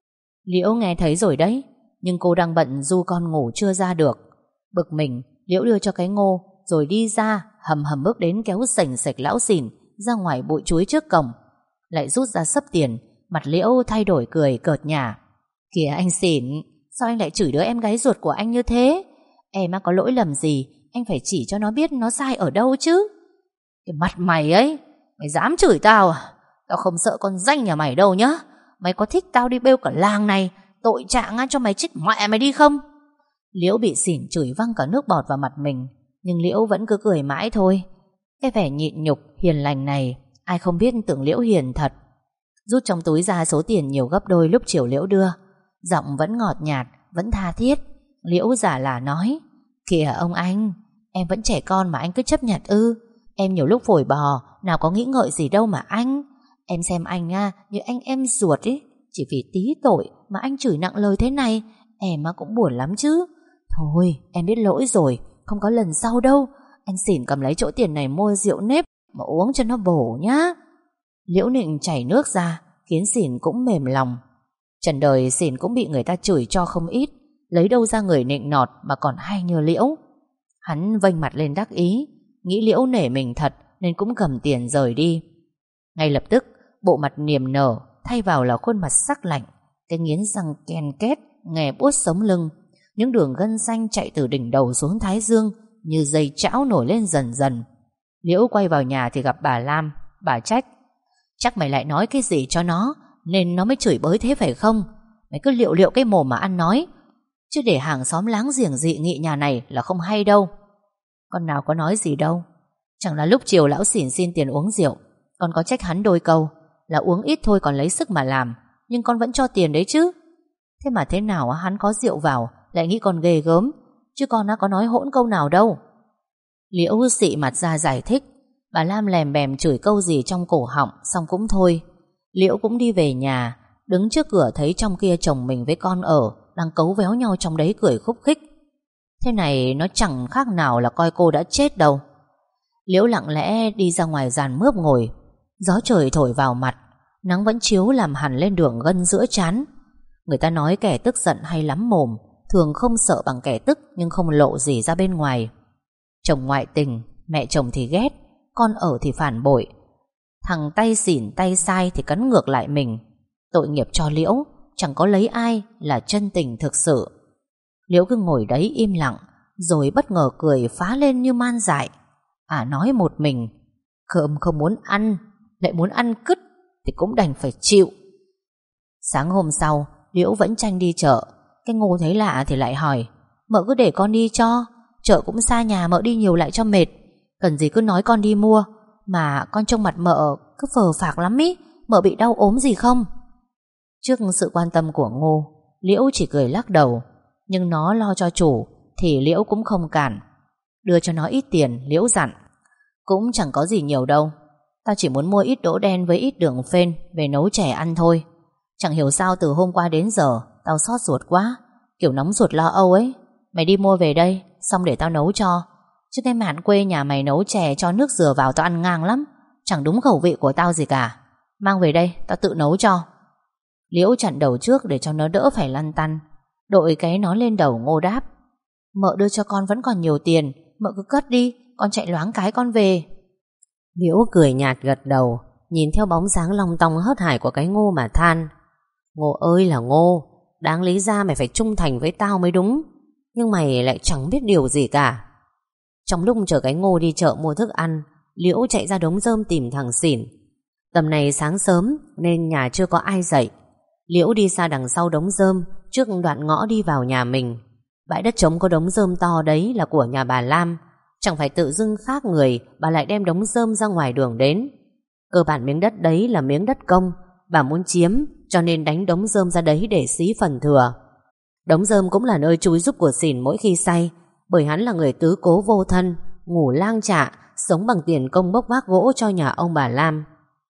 Liễu nghe thấy rồi đấy, nhưng cô đang bận du con ngủ chưa ra được. Bực mình, Liễu đưa cho cái Ngô rồi đi ra, hầm hầm bước đến kéo sành sạch lão Xỉn ra ngoài bụi chuối trước cổng. Lại rút ra xấp tiền, mặt Liễu thay đổi cười cợt nhả. Kìa anh Xỉn, sao anh lại chửi đứa em gái ruột của anh như thế? Em có lỗi lầm gì, anh phải chỉ cho nó biết nó sai ở đâu chứ. Cái mặt mày ấy, mày dám chửi tao à? Tao không sợ con danh nhà mày đâu nhá. Mày có thích tao đi bêu cả làng này, tội trạng cho mày chết mẹ mày đi không? Liễu bị Xỉn chửi văng cả nước bọt vào mặt mình, nhưng Liễu vẫn cứ cười mãi thôi. Cái vẻ nhịn nhục hiền lành này, ai không biết tưởng Liễu hiền thật. Rút trong túi ra số tiền nhiều gấp đôi lúc chiều Liễu đưa, giọng vẫn ngọt nhạt, vẫn tha thiết. Liễu giả là nói, kìa ông anh, em vẫn trẻ con mà anh cứ chấp nhận ư? Em nhiều lúc phổi bò, nào có nghĩ ngợi gì đâu mà anh. Em xem anh à, như anh em ruột ấy, chỉ vì tí tội mà anh chửi nặng lời thế này, em cũng buồn lắm chứ. Thôi, em biết lỗi rồi, không có lần sau đâu. Anh Xỉn cầm lấy chỗ tiền này mua rượu nếp mà uống cho nó bổ nhá. Liễu Nịnh chảy nước ra, khiến Xỉn cũng mềm lòng. Trần đời Xỉn cũng bị người ta chửi cho không ít, lấy đâu ra người nịnh nọt mà còn hay như Liễu. Hắn vênh mặt lên đắc ý, nghĩ Liễu nể mình thật nên cũng cầm tiền rời đi. Ngay lập tức, bộ mặt niềm nở thay vào là khuôn mặt sắc lạnh, cái nghiến răng ken két nghe buốt sống lưng, những đường gân xanh chạy từ đỉnh đầu xuống thái dương như dây chảo nổi lên dần dần. Liễu quay vào nhà thì gặp bà Lam. Bà trách, chắc mày lại nói cái gì cho nó nên nó mới chửi bới thế phải không? Mày cứ liệu liệu cái mồm mà ăn nói, chứ để hàng xóm láng giềng dị nghị nhà này là không hay đâu. Con nào có nói gì đâu. Chẳng là lúc chiều lão xỉn xin tiền uống rượu, con có trách hắn đôi câu là uống ít thôi còn lấy sức mà làm, nhưng con vẫn cho tiền đấy chứ. Thế mà thế nào hắn có rượu vào lại nghĩ con ghê gớm, chứ con đã có nói hỗn câu nào đâu. Liễu xị mặt ra giải thích. Bà Lam lèm bèm chửi câu gì trong cổ họng, xong cũng thôi. Liễu cũng đi về nhà. Đứng trước cửa thấy trong kia chồng mình với con ở đang cấu véo nhau trong đấy cười khúc khích. Thế này nó chẳng khác nào là coi cô đã chết đâu. Liễu lặng lẽ đi ra ngoài giàn mướp ngồi. Gió trời thổi vào mặt, nắng vẫn chiếu làm hằn lên đường gân giữa trán. Người ta nói kẻ tức giận hay lắm mồm, thường không sợ bằng kẻ tức nhưng không lộ gì ra bên ngoài. Chồng ngoại tình, mẹ chồng thì ghét, con ở thì phản bội. Thằng tay xỉn tay sai thì cắn ngược lại mình. Tội nghiệp cho Liễu, chẳng có lấy ai là chân tình thực sự. Liễu cứ ngồi đấy im lặng, rồi bất ngờ cười phá lên như man dại. À nói một mình, cơm không muốn ăn, lại muốn ăn cứt thì cũng đành phải chịu. Sáng hôm sau, Liễu vẫn tranh đi chợ. Cái Ngô thấy lạ thì lại hỏi: Mợ cứ để con đi cho, chợ cũng xa nhà, mợ đi nhiều lại cho mệt. Cần gì cứ nói con đi mua. Mà con trông mặt mợ cứ phờ phạc lắm ý, mợ bị đau ốm gì không? Trước sự quan tâm của Ngô, Liễu chỉ cười lắc đầu. Nhưng nó lo cho chủ thì Liễu cũng không cản. Đưa cho nó ít tiền, Liễu dặn: Cũng chẳng có gì nhiều đâu, tao chỉ muốn mua ít đỗ đen với ít đường phên về nấu chè ăn thôi. Chẳng hiểu sao từ hôm qua đến giờ tao xót ruột quá, kiểu nóng ruột lo âu ấy. Mày đi mua về đây, xong để tao nấu cho. Chứ cái mạn quê nhà mày nấu chè cho nước dừa vào tao ăn ngang lắm, chẳng đúng khẩu vị của tao gì cả. Mang về đây, tao tự nấu cho. Liễu chặn đầu trước để cho nó đỡ phải lăn tăn. Đội cái nó lên đầu. Ngô đáp: Mợ đưa cho con vẫn còn nhiều tiền, mợ cứ cất đi, con chạy loáng cái con về. Liễu cười nhạt gật đầu, nhìn theo bóng dáng long tong hớt hải của cái Ngô mà than: Ngô ơi là Ngô, đáng lý ra mày phải trung thành với tao mới đúng, nhưng mày lại chẳng biết điều gì cả. Trong lúc chờ cái Ngô đi chợ mua thức ăn, Liễu chạy ra đống rơm tìm thằng xỉn. Tầm này sáng sớm nên nhà chưa có ai dậy. Liễu đi xa đằng sau đống rơm, trước đoạn ngõ đi vào nhà mình. Bãi đất trống có đống rơm to đấy là của nhà bà Lam. Chẳng phải tự dưng khác người bà lại đem đống rơm ra ngoài đường đến. Cơ bản miếng đất đấy là miếng đất công, bà muốn chiếm, cho nên đánh đống rơm ra đấy để xí phần thừa. Đống rơm cũng là nơi trúi giúp của xỉn mỗi khi say, bởi hắn là người tứ cố vô thân, ngủ lang trạ, sống bằng tiền công bốc vác gỗ cho nhà ông bà Lam.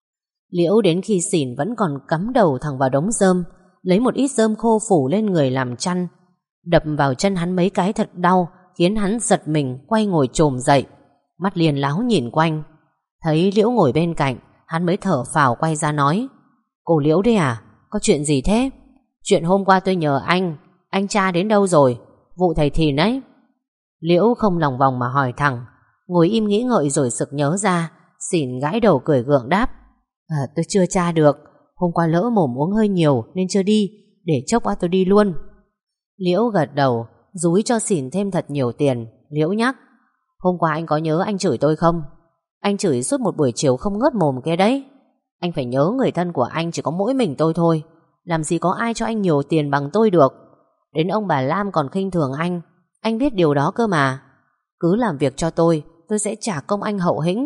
Liễu đến khi xỉn vẫn còn cắm đầu thẳng vào đống rơm, lấy một ít rơm khô phủ lên người làm chăn. Đập vào chân hắn mấy cái thật đau, khiến hắn giật mình quay ngồi chồm dậy, mắt liền láo nhìn quanh. Thấy Liễu ngồi bên cạnh, hắn mới thở phào quay ra nói: Cô Liễu đấy à, có chuyện gì thế? Chuyện hôm qua tôi nhờ anh, anh tra đến đâu rồi? Vụ thầy Thìn ấy. Liễu không lòng vòng mà hỏi thẳng, ngồi im nghĩ ngợi rồi sực nhớ ra. Xỉn gãi đầu cười gượng đáp: à, tôi chưa tra được, hôm qua lỡ mồm uống hơi nhiều nên chưa đi, để chốc á tôi đi luôn. Liễu gật đầu, dúi cho xỉn thêm thật nhiều tiền. Liễu nhắc: Hôm qua anh có nhớ anh chửi tôi không? Anh chửi suốt một buổi chiều không ngớt mồm kia đấy. Anh phải nhớ người thân của anh chỉ có mỗi mình tôi thôi, làm gì có ai cho anh nhiều tiền bằng tôi được. Đến ông bà Lam còn khinh thường anh, anh biết điều đó cơ mà. Cứ làm việc cho tôi, tôi sẽ trả công anh hậu hĩnh.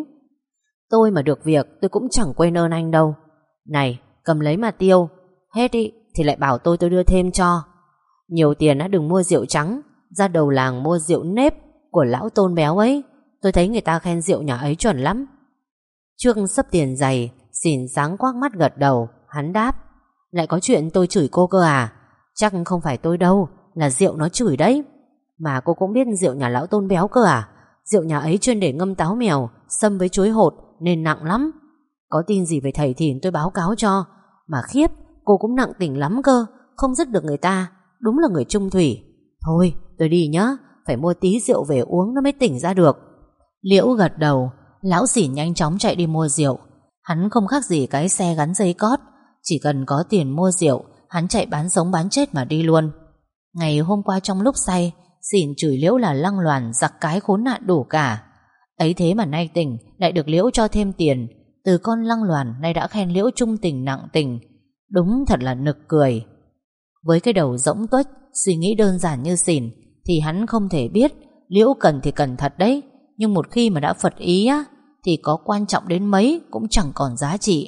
Tôi mà được việc tôi cũng chẳng quên ơn anh đâu. Này, cầm lấy mà tiêu, hết đi thì lại bảo tôi tôi đưa thêm cho. Nhiều tiền đã đừng mua rượu trắng, ra đầu làng mua rượu nếp của lão Tôn béo ấy. Tôi thấy người ta khen rượu nhà ấy chuẩn lắm. Trước sấp tiền dày, xỉn sáng quắc mắt gật đầu. Hắn đáp: Lại có chuyện tôi chửi cô cơ à? Chắc không phải tôi đâu, là rượu nó chửi đấy. Mà cô cũng biết rượu nhà lão Tôn béo cơ à? Rượu nhà ấy chuyên để ngâm táo mèo, sâm với chuối hột nên nặng lắm. Có tin gì về thầy Thìn tôi báo cáo cho. Mà khiếp, cô cũng nặng tình lắm cơ, không dứt được người ta. Đúng là người trung thủy. Thôi tôi đi nhá, phải mua tí rượu về uống nó mới tỉnh ra được. Liễu gật đầu. Lão xỉn nhanh chóng chạy đi mua rượu. Hắn không khác gì cái xe gắn dây cót, chỉ cần có tiền mua rượu, hắn chạy bán sống bán chết mà đi luôn. Ngày hôm qua trong lúc say, xỉn chửi Liễu là lăng loàn, giặc cái khốn nạn đủ cả. Ấy thế mà nay tỉnh lại được Liễu cho thêm tiền. Từ con lăng loàn nay đã khen Liễu trung tình nặng tình. Đúng thật là nực cười. Với cái đầu rỗng tuếch, suy nghĩ đơn giản như xỉn, thì hắn không thể biết Liễu cần thì cần thật đấy, nhưng một khi mà đã phật ý á, thì có quan trọng đến mấy cũng chẳng còn giá trị.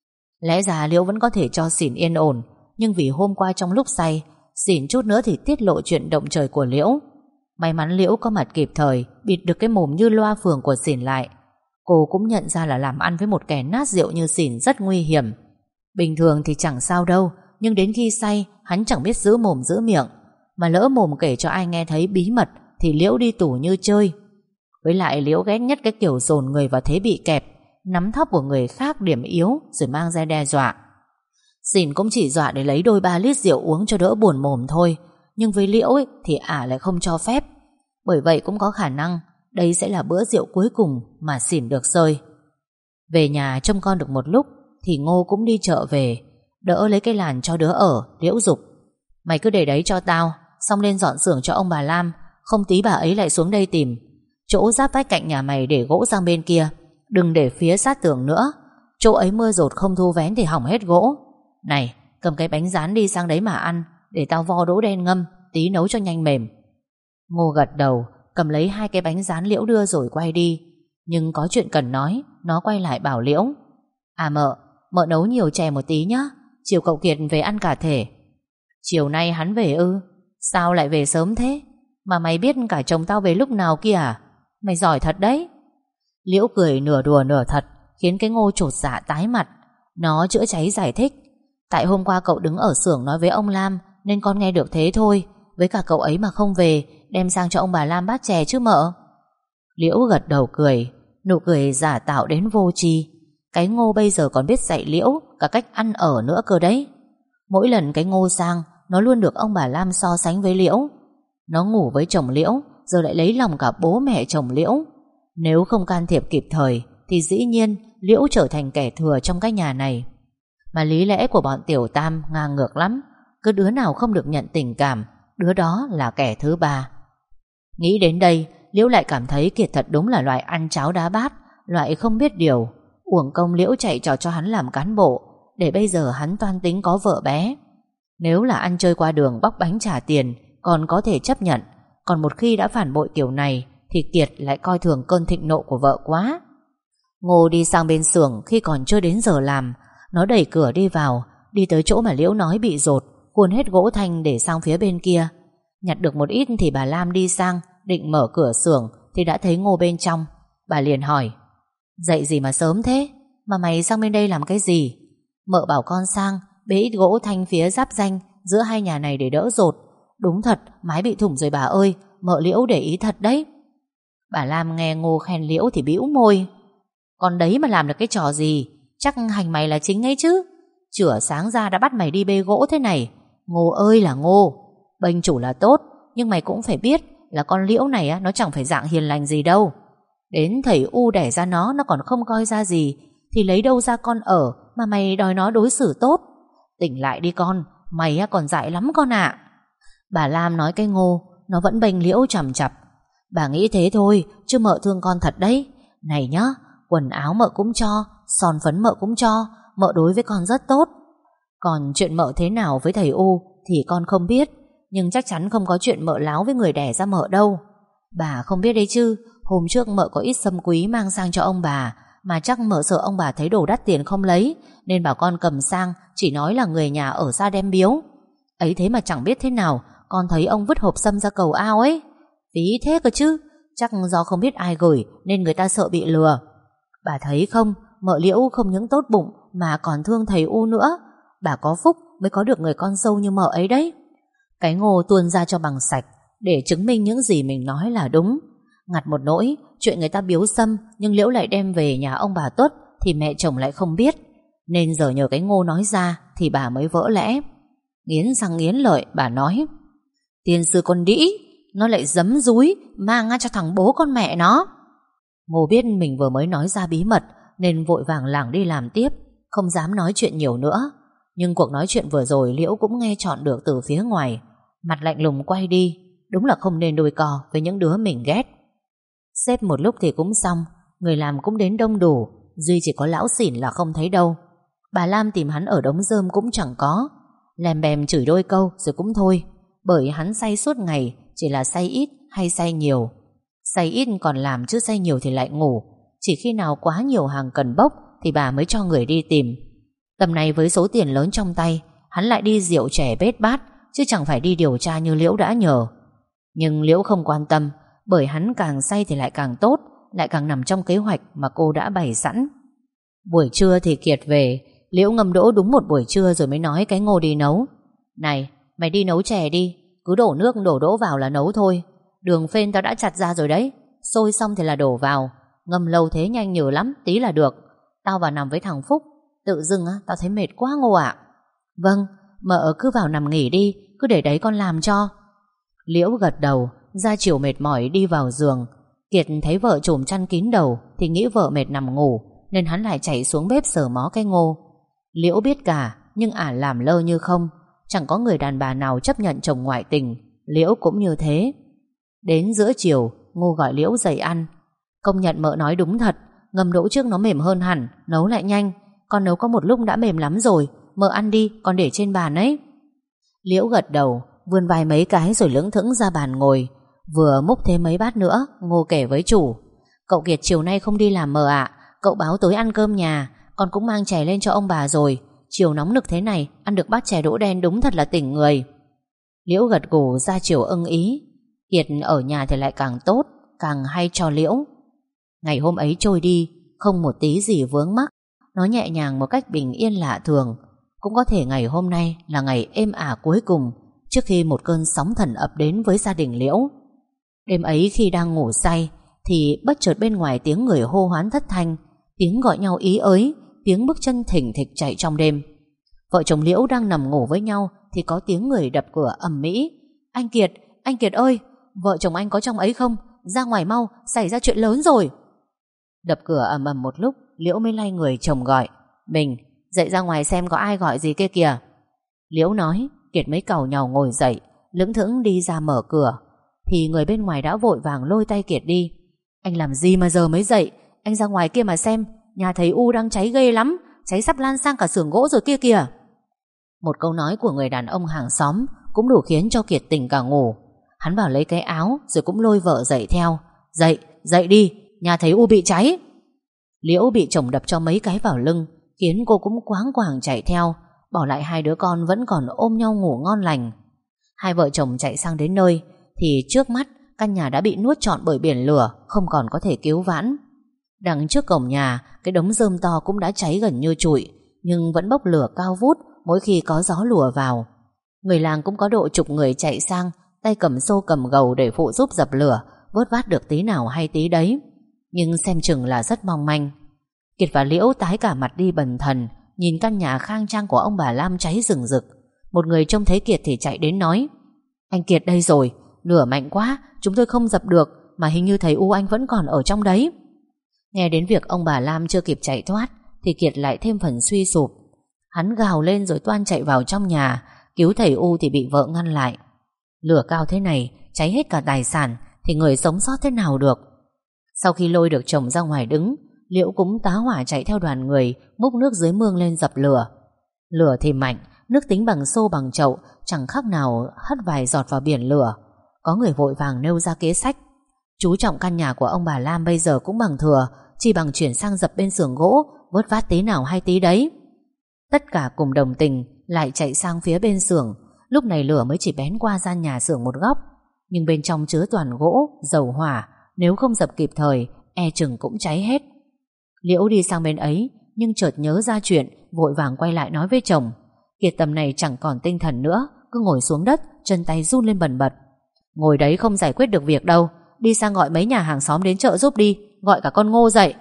Lẽ ra Liễu vẫn có thể cho xỉn yên ổn, nhưng vì hôm qua trong lúc say, xỉn chút nữa thì tiết lộ chuyện động trời của Liễu. May mắn Liễu có mặt kịp thời, bịt được cái mồm như loa phường của xỉn lại. Cô cũng nhận ra là làm ăn với một kẻ nát rượu như xỉn rất nguy hiểm. Bình thường thì chẳng sao đâu, nhưng đến khi say, hắn chẳng biết giữ mồm giữ miệng, mà lỡ mồm kể cho ai nghe thấy bí mật thì Liễu đi tù như chơi. Với lại Liễu ghét nhất cái kiểu dồn người vào thế bị kẹp, nắm thóp của người khác điểm yếu rồi mang ra đe dọa. Xỉn cũng chỉ dọa để lấy đôi ba lít rượu uống cho đỡ buồn mồm thôi, nhưng với Liễu ấy, thì ả lại không cho phép. Bởi vậy cũng có khả năng đây sẽ là bữa rượu cuối cùng mà xỉn được sơi. Về nhà trông con được một lúc thì Ngô cũng đi chợ về, đỡ lấy cái làn cho đứa ở. Liễu giục: mày cứ để đấy cho tao, xong lên dọn xưởng cho ông bà Lam, không tí bà ấy lại xuống đây tìm. Chỗ giáp vách cạnh nhà mày để gỗ sang bên kia, đừng để phía sát tường nữa. Chỗ ấy mưa dột không thu vén thì hỏng hết gỗ. Này, cầm cái bánh rán đi sang đấy mà ăn, để tao vo đỗ đen ngâm, tí nấu cho nhanh mềm. Ngô gật đầu, cầm lấy hai cái bánh rán Liễu đưa rồi quay đi. Nhưng có chuyện cần nói, nó quay lại bảo Liễu: à mợ, mợ nấu nhiều chè một tí nhá, chiều cậu Kiệt về ăn cả thể. Chiều nay hắn về ư? Sao lại về sớm thế? Mà mày biết cả chồng tao về lúc nào kia à? Mày giỏi thật đấy. Liễu cười nửa đùa nửa thật, khiến cái Ngô chột dạ tái mặt. Nó chữa cháy giải thích: tại hôm qua cậu đứng ở xưởng nói với ông Lam, nên con nghe được thế thôi. Với cả cậu ấy mà không về, đem sang cho ông bà Lam bát chè chứ mợ. Liễu gật đầu cười, nụ cười giả tạo đến vô tri. Cái Ngô bây giờ còn biết dạy Liễu cả cách ăn ở nữa cơ đấy. Mỗi lần cái Ngô sang, nó luôn được ông bà Lam so sánh với Liễu. Nó ngủ với chồng Liễu, giờ lại lấy lòng cả bố mẹ chồng Liễu. Nếu không can thiệp kịp thời thì dĩ nhiên Liễu trở thành kẻ thừa trong cái nhà này. Mà lý lẽ của bọn tiểu tam ngang ngược lắm, cứ đứa nào không được nhận tình cảm, đứa đó là kẻ thứ ba. Nghĩ đến đây, Liễu lại cảm thấy Kiệt thật đúng là loại ăn cháo đá bát, loại không biết điều. Uổng công Liễu chạy trò cho hắn làm cán bộ, để bây giờ hắn toan tính có vợ bé. Nếu là ăn chơi qua đường bóc bánh trả tiền còn có thể chấp nhận, còn một khi đã phản bội kiểu này thì Kiệt lại coi thường cơn thịnh nộ của vợ quá. Ngô đi sang bên xưởng khi còn chưa đến giờ làm. Nó đẩy cửa đi vào, đi tới chỗ mà Liễu nói bị dột, khuôn hết gỗ thanh để sang phía bên kia. Nhặt được một ít thì bà Lam đi sang, định mở cửa xưởng thì đã thấy Ngô bên trong. Bà liền hỏi: dậy gì mà sớm thế? Mà mày sang bên đây làm cái gì? Mợ bảo con sang bê ít gỗ thanh phía giáp ranh giữa hai nhà này để đỡ dột. Đúng thật, mái bị thủng rồi bà ơi, mợ Liễu để ý thật đấy. Bà Lam nghe Ngô khen Liễu thì bĩu môi: con đấy mà làm được cái trò gì? Chắc hành mày là chính ấy chứ. Chửa sáng ra đã bắt mày đi bê gỗ thế này. Ngô ơi là Ngô, bênh chủ là tốt, nhưng mày cũng phải biết là con Liễu này á, nó chẳng phải dạng hiền lành gì đâu. Đến thầy U đẻ ra nó, nó còn không coi ra gì, thì lấy đâu ra con ở mà mày đòi nó đối xử tốt. Tỉnh lại đi con, mày á còn dại lắm con ạ. Bà Lam nói cái Ngô, nó vẫn bênh Liễu chằm chặp. Bà nghĩ thế thôi, chứ mợ thương con thật đấy. Này nhá, quần áo mợ cũng cho, son phấn mợ cũng cho, mợ đối với con rất tốt. Còn chuyện mợ thế nào với thầy U thì con không biết, nhưng chắc chắn không có chuyện mợ láo với người đẻ ra mợ đâu. Bà không biết đấy chứ, hôm trước mợ có ít sâm quý mang sang cho ông bà, mà chắc mợ sợ ông bà thấy đồ đắt tiền không lấy, nên bảo con cầm sang, chỉ nói là người nhà ở xa đem biếu. Ấy thế mà chẳng biết thế nào, con thấy ông vứt hộp sâm ra cầu ao ấy. Phí thế cơ chứ, chắc do không biết ai gửi nên người ta sợ bị lừa. Bà thấy không, mợ Liễu không những tốt bụng mà còn thương thầy U nữa. Bà có phúc mới có được người con dâu như mợ ấy đấy. Cái Ngô tuôn ra cho bằng sạch để chứng minh những gì mình nói là đúng. Ngặt một nỗi, chuyện người ta biếu sâm nhưng Liễu lại đem về nhà ông bà Tuất thì mẹ chồng lại không biết, nên giờ nhờ cái Ngô nói ra thì bà mới vỡ lẽ. Nghiến răng nghiến lợi, bà nói: tiên sư con đĩ, nó lại giấm dúi mang cho thằng bố con mẹ nó. Ngô biết mình vừa mới nói ra bí mật nên vội vàng lảng đi làm tiếp, không dám nói chuyện nhiều nữa. Nhưng cuộc nói chuyện vừa rồi Liễu cũng nghe trọn được từ phía ngoài. Mặt lạnh lùng quay đi. Đúng là không nên đôi cò với những đứa mình ghét. Xếp một lúc thì cũng xong, người làm cũng đến đông đủ, duy chỉ có lão xỉn là không thấy đâu. Bà Lam tìm hắn ở đống rơm cũng chẳng có, lèm bèm chửi đôi câu rồi cũng thôi. Bởi hắn say suốt ngày, chỉ là say ít hay say nhiều. Say ít còn làm, chứ say nhiều thì lại ngủ. Chỉ khi nào quá nhiều hàng cần bốc thì bà mới cho người đi tìm. Tầm này với số tiền lớn trong tay, hắn lại đi rượu chè bết bát, chứ chẳng phải đi điều tra như Liễu đã nhờ. Nhưng Liễu không quan tâm, bởi hắn càng say thì lại càng tốt, lại càng nằm trong kế hoạch mà cô đã bày sẵn. Buổi trưa thì Kiệt về, Liễu ngâm đỗ đúng một buổi trưa rồi mới nói cái Ngô đi nấu. Này, mày đi nấu chè đi, cứ đổ nước đổ đỗ vào là nấu thôi. Đường phên tao đã chặt ra rồi đấy, sôi xong thì là đổ vào. Ngâm lâu thế nhanh nhừ lắm, tí là được. Tao vào nằm với thằng Phúc. Tự dưng á, tao thấy mệt quá Ngô ạ. Vâng, mợ cứ vào nằm nghỉ đi, cứ để đấy con làm cho. Liễu gật đầu, ra chiều mệt mỏi đi vào giường. Kiệt thấy vợ trùm chăn kín đầu thì nghĩ vợ mệt nằm ngủ, nên hắn lại chạy xuống bếp sờ mó cái Ngô. Liễu biết cả, nhưng ả làm lơ như không. Chẳng có người đàn bà nào chấp nhận chồng ngoại tình. Liễu cũng như thế. Đến giữa chiều, Ngô gọi Liễu dậy ăn. Công nhận mợ nói đúng thật, ngâm đỗ trước nó mềm hơn hẳn, nấu lại nhanh. Con nấu có một lúc đã mềm lắm rồi, mợ ăn đi, con để trên bàn ấy. Liễu gật đầu, vươn vai mấy cái rồi lững thững ra bàn ngồi. Vừa múc thêm mấy bát nữa, Ngô kể với chủ. Cậu Kiệt chiều nay không đi làm mợ ạ. Cậu báo tối ăn cơm nhà, con cũng mang chè lên cho ông bà rồi. Chiều nóng nực thế này, ăn được bát chè đỗ đen đúng thật là tỉnh người. Liễu gật gù ra chiều ưng ý. Kiệt ở nhà thì lại càng tốt, càng hay cho Liễu. Ngày hôm ấy trôi đi, không một tí gì vướng mắc. Nó nhẹ nhàng một cách bình yên lạ thường. Cũng có thể ngày hôm nay là ngày êm ả cuối cùng trước khi một cơn sóng thần ập đến với gia đình Liễu. Đêm ấy khi đang ngủ say thì bất chợt bên ngoài tiếng người hô hoán thất thanh, tiếng gọi nhau ý ới, tiếng bước chân thình thịch chạy trong đêm. Vợ chồng Liễu đang nằm ngủ với nhau thì có tiếng người đập cửa ầm ĩ. Anh Kiệt, anh Kiệt ơi, vợ chồng anh có trong ấy không? Ra ngoài mau, xảy ra chuyện lớn rồi. Đập cửa ầm ầm một lúc, Liễu mới lay người chồng gọi. Mình, dậy ra ngoài xem có ai gọi gì kia kìa. Liễu nói. Kiệt mới càu nhàu ngồi dậy, lững thững đi ra mở cửa. Thì người bên ngoài đã vội vàng lôi tay Kiệt đi. Anh làm gì mà giờ mới dậy? Anh ra ngoài kia mà xem, nhà thầy U đang cháy ghê lắm, cháy sắp lan sang cả xưởng gỗ rồi kia kìa. Một câu nói của người đàn ông hàng xóm cũng đủ khiến cho Kiệt tỉnh cả ngủ. Hắn vào lấy cái áo rồi cũng lôi vợ dậy theo. Dậy, dậy đi, nhà thầy U bị cháy. Liễu bị chồng đập cho mấy cái vào lưng, khiến cô cũng quáng quàng chạy theo, bỏ lại hai đứa con vẫn còn ôm nhau ngủ ngon lành. Hai vợ chồng chạy sang đến nơi thì trước mắt căn nhà đã bị nuốt trọn bởi biển lửa, không còn có thể cứu vãn. Đằng trước cổng nhà, cái đống rơm to cũng đã cháy gần như trụi, nhưng vẫn bốc lửa cao vút mỗi khi có gió lùa vào. Người làng cũng có độ chục người chạy sang, tay cầm xô cầm gầu để phụ giúp dập lửa, vớt vát được tí nào hay tí đấy. Nhưng xem chừng là rất mong manh. Kiệt và Liễu tái cả mặt đi bần thần, nhìn căn nhà khang trang của ông bà Lam cháy rừng rực. Một người trông thấy Kiệt thì chạy đến nói: Anh Kiệt đây rồi, lửa mạnh quá, chúng tôi không dập được, mà hình như thầy U anh vẫn còn ở trong đấy. Nghe đến việc ông bà Lam chưa kịp chạy thoát thì Kiệt lại thêm phần suy sụp. Hắn gào lên rồi toan chạy vào trong nhà cứu thầy U thì bị vợ ngăn lại. Lửa cao thế này, cháy hết cả tài sản thì người sống sót thế nào được. Sau khi lôi được chồng ra ngoài đứng, Liễu cũng tá hỏa chạy theo đoàn người, múc nước dưới mương lên dập lửa. Lửa thì mạnh, nước tính bằng xô bằng chậu, chẳng khác nào hất vài giọt vào biển lửa. Có người vội vàng nêu ra kế sách. Chú trọng căn nhà của ông bà Lam bây giờ cũng bằng thừa, chỉ bằng chuyển sang dập bên xưởng gỗ, vớt vát tí nào hay tí đấy. Tất cả cùng đồng tình lại chạy sang phía bên xưởng. Lúc này lửa mới chỉ bén qua gian nhà xưởng một góc, nhưng bên trong chứa toàn gỗ, dầu hỏa, nếu không dập kịp thời e chừng cũng cháy hết. Liễu đi sang bên ấy, nhưng chợt nhớ ra chuyện, vội vàng quay lại nói với chồng. Kiệt tầm này chẳng còn tinh thần nữa, cứ ngồi xuống đất, chân tay run lên bần bật. Ngồi đấy không giải quyết được việc đâu, đi sang gọi mấy nhà hàng xóm đến chợ giúp đi, gọi cả con Ngô dậy.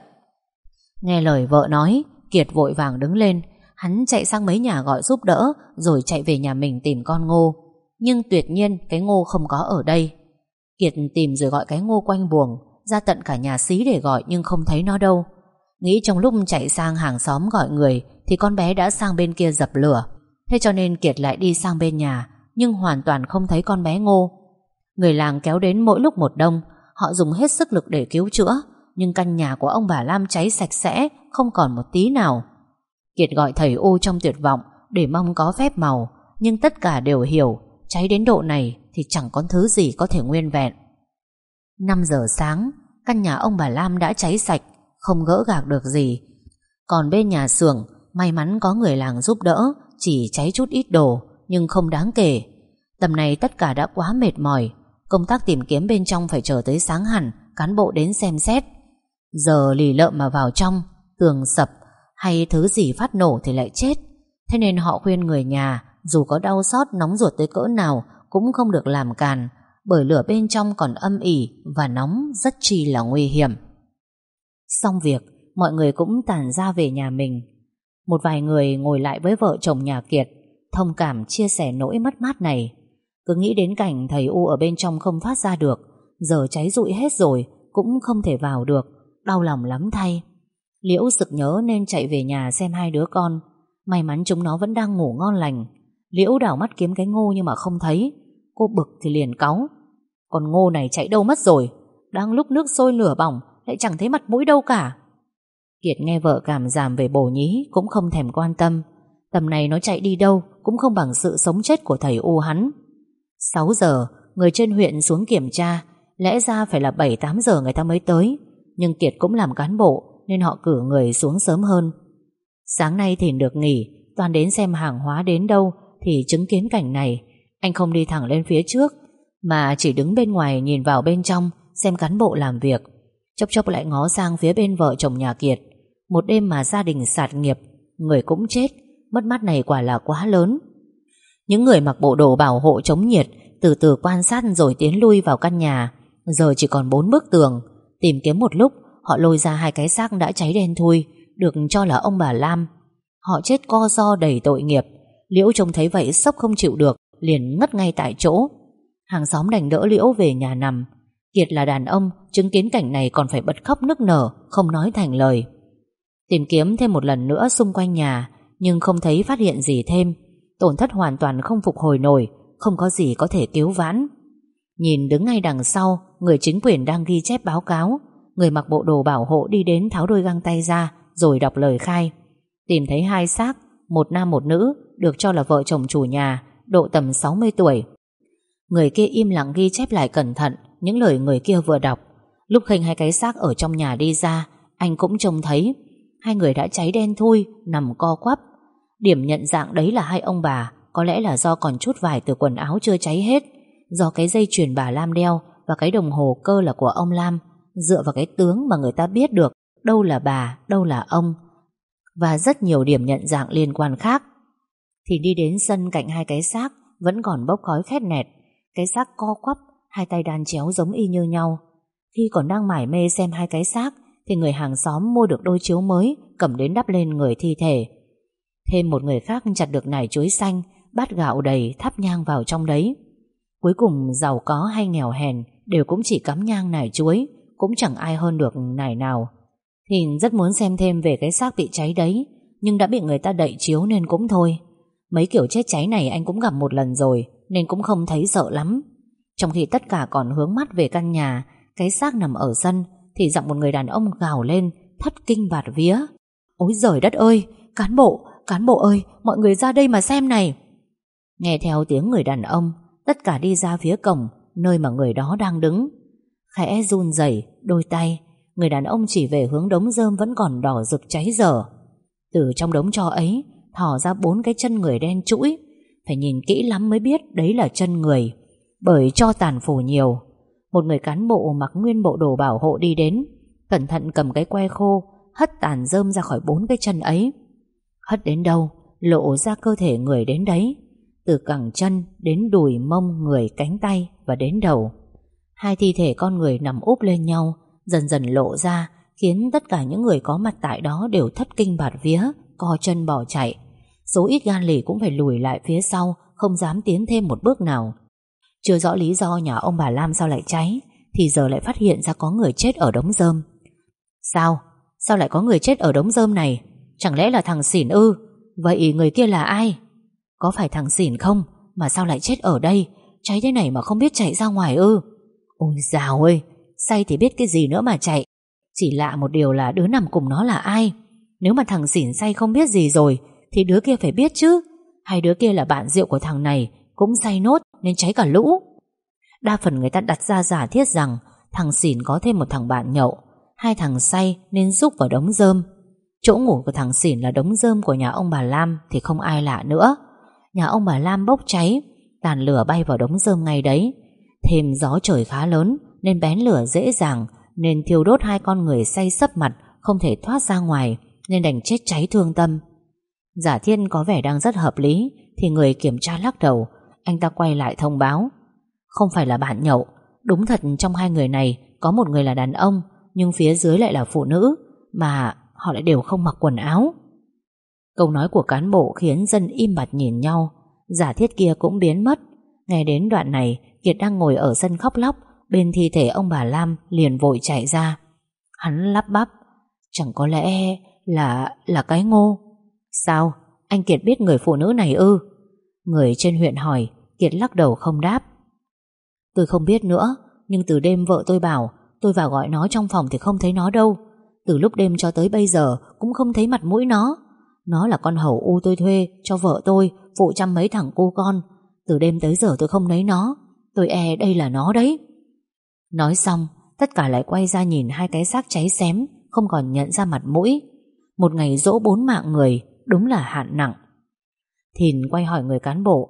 Nghe lời vợ nói, Kiệt vội vàng đứng lên. Hắn chạy sang mấy nhà gọi giúp đỡ, rồi chạy về nhà mình tìm con Ngô. Nhưng tuyệt nhiên cái Ngô không có ở đây. Kiệt tìm rồi gọi cái Ngô quanh buồng, ra tận cả nhà xí để gọi nhưng không thấy nó đâu. Nghĩ trong lúc chạy sang hàng xóm gọi người thì con bé đã sang bên kia dập lửa. Thế cho nên Kiệt lại đi sang bên nhà, nhưng hoàn toàn không thấy con bé Ngô. Người làng kéo đến mỗi lúc một đông. Họ dùng hết sức lực để cứu chữa, nhưng căn nhà của ông bà Lam cháy sạch sẽ, không còn một tí nào. Kiệt gọi thầy U trong tuyệt vọng để mong có phép màu, nhưng tất cả đều hiểu cháy đến độ này thì chẳng có thứ gì có thể nguyên vẹn. Năm giờ sáng, căn nhà ông bà Lam đã cháy sạch, không gỡ gạc được gì. Còn bên nhà xưởng, may mắn có người làng giúp đỡ, chỉ cháy chút ít đồ nhưng không đáng kể. Tầm này tất cả đã quá mệt mỏi, công tác tìm kiếm bên trong phải chờ tới sáng hẳn cán bộ đến xem xét. Giờ lì lợm mà vào trong, tường sập hay thứ gì phát nổ thì lại chết. Thế nên họ khuyên người nhà dù có đau xót nóng ruột tới cỡ nào cũng không được làm càn, bởi lửa bên trong còn âm ỉ và nóng rất chi là nguy hiểm. Xong việc, mọi người cũng tản ra về nhà mình. Một vài người ngồi lại với vợ chồng nhà Kiệt, thông cảm chia sẻ nỗi mất mát này. Cứ nghĩ đến cảnh thầy U ở bên trong không thoát ra được, giờ cháy rụi hết rồi cũng không thể vào được, đau lòng lắm thay. Liễu sực nhớ nên chạy về nhà xem hai đứa con. May mắn chúng nó vẫn đang ngủ ngon lành. Liễu đảo mắt kiếm cái Ngô nhưng mà không thấy. Cô bực thì liền cáu: "Con Ngô này chạy đâu mất rồi? Đang lúc nước sôi lửa bỏng lại chẳng thấy mặt mũi đâu cả." Kiệt nghe vợ cảm giảm về bổ nhí cũng không thèm quan tâm. Tầm này nó chạy đi đâu cũng không bằng sự sống chết của thầy U hắn. Sáu giờ, người trên huyện xuống kiểm tra. Lẽ ra phải là bảy tám giờ người ta mới tới, nhưng Kiệt cũng làm cán bộ nên họ cử người xuống sớm hơn. Sáng nay thì được nghỉ, toàn đến xem hàng hóa đến đâu thì chứng kiến cảnh này. Anh không đi thẳng lên phía trước mà chỉ đứng bên ngoài nhìn vào bên trong xem cán bộ làm việc. Chốc chốc lại ngó sang phía bên vợ chồng nhà Kiệt. Một đêm mà gia đình sạt nghiệp, người cũng chết. Mất mát này quả là quá lớn. Những người mặc bộ đồ bảo hộ chống nhiệt từ từ quan sát rồi tiến lui vào căn nhà. Giờ chỉ còn bốn bức tường. Tìm kiếm một lúc, họ lôi ra hai cái xác đã cháy đen thui, được cho là ông bà Lam. Họ chết co ro đầy tội nghiệp. Liễu trông thấy vậy sốc không chịu được, liền ngất ngay tại chỗ. Hàng xóm đành đỡ Liễu về nhà nằm. Kiệt là đàn ông, chứng kiến cảnh này còn phải bật khóc nức nở, không nói thành lời. Tìm kiếm thêm một lần nữa xung quanh nhà, nhưng không thấy phát hiện gì thêm. Tổn thất hoàn toàn không phục hồi nổi, không có gì có thể cứu vãn. Nhìn đứng ngay đằng sau, người chính quyền đang ghi chép báo cáo. Người mặc bộ đồ bảo hộ đi đến tháo đôi găng tay ra rồi đọc lời khai. Tìm thấy hai xác, một nam một nữ, được cho là vợ chồng chủ nhà, độ tầm sáu mươi tuổi. Người kia im lặng ghi chép lại cẩn thận những lời người kia vừa đọc. Lúc khênh hai cái xác ở trong nhà đi ra, anh cũng trông thấy hai người đã cháy đen thui, nằm co quắp. Điểm nhận dạng đấy là hai ông bà. Có lẽ là do còn chút vải từ quần áo chưa cháy hết, do cái dây chuyền bà Lam đeo và cái đồng hồ cơ là của ông Lam. Dựa vào cái tướng mà người ta biết được đâu là bà, đâu là ông, và rất nhiều điểm nhận dạng liên quan khác. Thì đi đến sân cạnh hai cái xác vẫn còn bốc khói khét nẹt. Cái xác co quắp, hai tay đan chéo giống y như nhau. Khi còn đang mải mê xem hai cái xác thì người hàng xóm mua được đôi chiếu mới, cầm đến đắp lên người thi thể. Thêm một người khác chặt được nải chuối xanh, bát gạo đầy, thắp nhang vào trong đấy. Cuối cùng giàu có hay nghèo hèn đều cũng chỉ cắm nhang nải chuối, cũng chẳng ai hơn được nải nào. Thì rất muốn xem thêm về cái xác bị cháy đấy, nhưng đã bị người ta đậy chiếu nên cũng thôi. Mấy kiểu chết cháy này anh cũng gặp một lần rồi, nên cũng không thấy sợ lắm. Trong khi tất cả còn hướng mắt về căn nhà, cái xác nằm ở sân, thì giọng một người đàn ông gào lên, thất kinh bạt vía: "Ôi giời đất ơi, cán bộ, cán bộ ơi, mọi người ra đây mà xem này!" Nghe theo tiếng người đàn ông, tất cả đi ra phía cổng, nơi mà người đó đang đứng. Khẽ run rẩy đôi tay, người đàn ông chỉ về hướng đống rơm vẫn còn đỏ rực cháy dở. Từ trong đống tro ấy thò ra bốn cái chân người đen trũi. Phải nhìn kỹ lắm mới biết đấy là chân người, bởi tro tàn phủ nhiều. Một người cán bộ mặc nguyên bộ đồ bảo hộ đi đến, cẩn thận cầm cái que khô, hất tàn rơm ra khỏi bốn cái chân ấy. Hất đến đâu, lộ ra cơ thể người đến đấy, từ cẳng chân đến đùi, mông, người, cánh tay và đến đầu. Hai thi thể con người nằm úp lên nhau, dần dần lộ ra, khiến tất cả những người có mặt tại đó đều thất kinh bạt vía, co chân bỏ chạy. Số ít gan lì cũng phải lùi lại phía sau, không dám tiến thêm một bước nào. Chưa rõ lý do nhà ông bà Lam sao lại cháy, thì giờ lại phát hiện ra có người chết ở đống rơm. Sao? Sao lại có người chết ở đống rơm này? Chẳng lẽ là thằng xỉn ư? Vậy người kia là ai? Có phải thằng xỉn không? Mà sao lại chết ở đây? Cháy thế này mà không biết chạy ra ngoài ư? Ôi dào ơi, say thì biết cái gì nữa mà chạy. Chỉ lạ một điều là đứa nằm cùng nó là ai. Nếu mà thằng xỉn say không biết gì rồi thì đứa kia phải biết chứ. Hai đứa kia là bạn rượu của thằng này, cũng say nốt nên cháy cả lũ. Đa phần người ta đặt ra giả thiết rằng thằng xỉn có thêm một thằng bạn nhậu, hai thằng say nên rúc vào đống rơm. Chỗ ngủ của thằng xỉn là đống rơm của nhà ông bà Lam thì không ai lạ nữa. Nhà ông bà Lam bốc cháy, tàn lửa bay vào đống rơm ngay đấy. Thêm gió trời khá lớn nên bén lửa dễ dàng, nên thiêu đốt hai con người say sấp mặt, không thể thoát ra ngoài, nên đành chết cháy thương tâm. Giả thiết có vẻ đang rất hợp lý thì người kiểm tra lắc đầu. Anh ta quay lại thông báo: không phải là bạn nhậu. Đúng thật trong hai người này có một người là đàn ông, nhưng phía dưới lại là phụ nữ, mà họ lại đều không mặc quần áo. Câu nói của cán bộ khiến dân im bặt nhìn nhau. Giả thiết kia cũng biến mất. Nghe đến đoạn này, Kiệt đang ngồi ở sân khóc lóc bên thi thể ông bà Lam liền vội chạy ra. Hắn lắp bắp: chẳng có lẽ là là cái Ngô? Sao? Anh Kiệt biết người phụ nữ này ư? Người trên huyện hỏi. Kiệt lắc đầu không đáp. Tôi không biết nữa, nhưng từ đêm vợ tôi bảo, tôi vào gọi nó trong phòng thì không thấy nó đâu. Từ lúc đêm cho tới bây giờ cũng không thấy mặt mũi nó. Nó là con hầu u tôi thuê cho vợ tôi phụ chăm mấy thằng cu con. Từ đêm tới giờ tôi không thấy nó. Tôi e đây là nó đấy. Nói xong, tất cả lại quay ra nhìn hai cái xác cháy xém, không còn nhận ra mặt mũi. Một ngày dỗ bốn mạng người, đúng là hạn nặng. Thìn quay hỏi người cán bộ: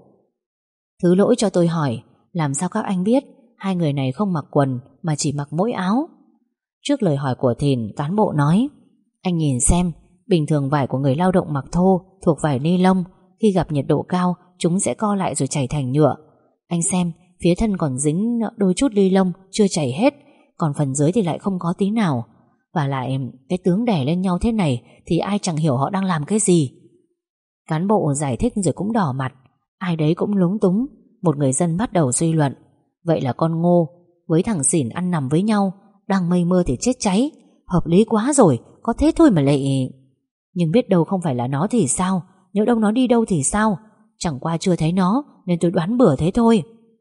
thứ lỗi cho tôi hỏi, làm sao các anh biết hai người này không mặc quần mà chỉ mặc mỗi áo? Trước lời hỏi của Thìn, cán bộ nói: anh nhìn xem, bình thường vải của người lao động mặc thô thuộc vải ni lông, khi gặp nhiệt độ cao chúng sẽ co lại rồi chảy thành nhựa. Anh xem, phía thân còn dính đôi chút ni lông chưa chảy hết, còn phần dưới thì lại không có tí nào. Và lại cái tướng đè lên nhau thế này thì ai chẳng hiểu họ đang làm cái gì. Cán bộ giải thích rồi cũng đỏ mặt. Ai đấy cũng lúng túng. Một người dân bắt đầu suy luận: vậy là con Ngô với thằng xỉn ăn nằm với nhau, đang mây mưa thì chết cháy. Hợp lý quá rồi, có thế thôi mà lại... Nhưng biết đâu không phải là nó thì sao? Nhỡ đâu nó đi đâu thì sao? Chẳng qua chưa thấy nó nên tôi đoán bừa thế thôi.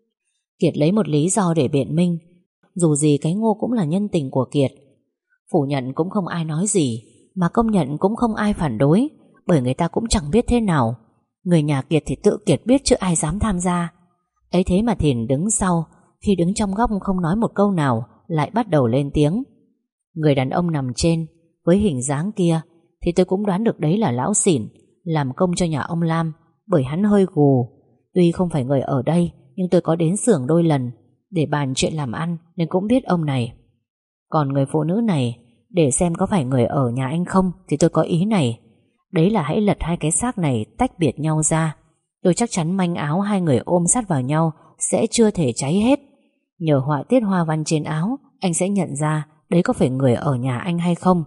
Kiệt lấy một lý do để biện minh. Dù gì cái Ngô cũng là nhân tình của Kiệt. Phủ nhận cũng không ai nói gì, mà công nhận cũng không ai phản đối, bởi người ta cũng chẳng biết thế nào. Người nhà Kiệt thì tự Kiệt biết chứ ai dám tham gia. Ấy thế mà Thìn đứng sau, khi đứng trong góc không nói một câu nào, lại bắt đầu lên tiếng. Người đàn ông nằm trên, với hình dáng kia thì tôi cũng đoán được đấy là lão xỉn, làm công cho nhà ông Lam, bởi hắn hơi gù. Tuy không phải người ở đây, nhưng tôi có đến xưởng đôi lần để bàn chuyện làm ăn, nên cũng biết ông này. Còn người phụ nữ này, để xem có phải người ở nhà anh không, thì tôi có ý này. Đấy là hãy lật hai cái xác này tách biệt nhau ra. Tôi chắc chắn manh áo hai người ôm sát vào nhau sẽ chưa thể cháy hết. Nhờ họa tiết hoa văn trên áo, anh sẽ nhận ra đấy có phải người ở nhà anh hay không.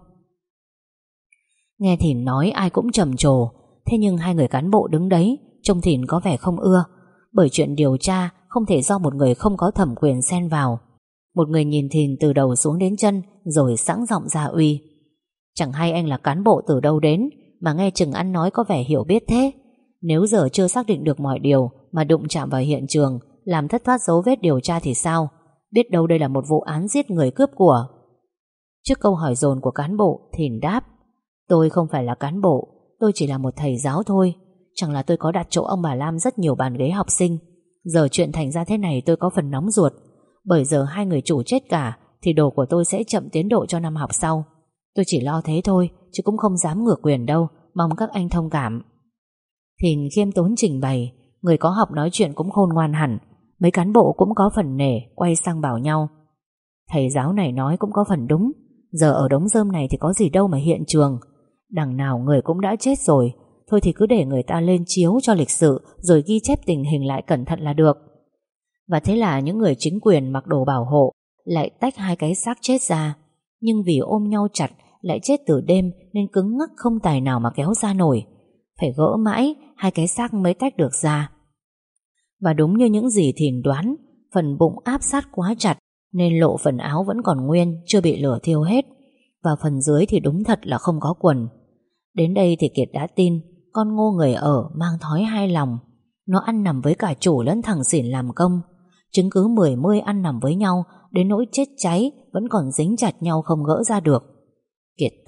Nghe Thìn nói ai cũng trầm trồ. Thế nhưng hai người cán bộ đứng đấy trông Thìn có vẻ không ưa, bởi chuyện điều tra không thể do một người không có thẩm quyền xen vào. Một người nhìn Thìn từ đầu xuống đến chân, rồi sẵn giọng ra uy: chẳng hay anh là cán bộ từ đâu đến mà nghe chừng ăn nói có vẻ hiểu biết thế. Nếu giờ chưa xác định được mọi điều mà đụng chạm vào hiện trường, làm thất thoát dấu vết điều tra thì sao? Biết đâu đây là một vụ án giết người cướp của. Trước câu hỏi dồn của cán bộ, Thìn đáp: tôi không phải là cán bộ, tôi chỉ là một thầy giáo thôi. Chẳng là tôi có đặt chỗ ông bà Lam rất nhiều bàn ghế học sinh. Giờ chuyện thành ra thế này tôi có phần nóng ruột, bởi giờ hai người chủ chết cả thì đồ của tôi sẽ chậm tiến độ cho năm học sau. Tôi chỉ lo thế thôi, chứ cũng không dám ngược quyền đâu. Mong các anh thông cảm. Thìn khiêm tốn trình bày. Người có học nói chuyện cũng khôn ngoan hẳn. Mấy cán bộ cũng có phần nể, quay sang bảo nhau: thầy giáo này nói cũng có phần đúng. Giờ ở đống rơm này thì có gì đâu mà hiện trường. Đằng nào người cũng đã chết rồi. Thôi thì cứ để người ta lên chiếu cho lịch sự, rồi ghi chép tình hình lại cẩn thận là được. Và thế là những người chính quyền mặc đồ bảo hộ lại tách hai cái xác chết ra. Nhưng vì ôm nhau chặt, lại chết từ đêm nên cứng ngắc không tài nào mà kéo ra nổi. Phải gỡ mãi hai cái xác mới tách được ra. Và đúng như những gì Thìn đoán, phần bụng áp sát quá chặt nên lộ phần áo vẫn còn nguyên, chưa bị lửa thiêu hết. Và phần dưới thì đúng thật là không có quần. Đến đây thì Kiệt đã tin con Ngô người ở mang thói hai lòng. Nó ăn nằm với cả chủ lẫn thằng xỉn làm công. Chứng cứ mười mươi ăn nằm với nhau, đến nỗi chết cháy vẫn còn dính chặt nhau không gỡ ra được. Kiệt tức,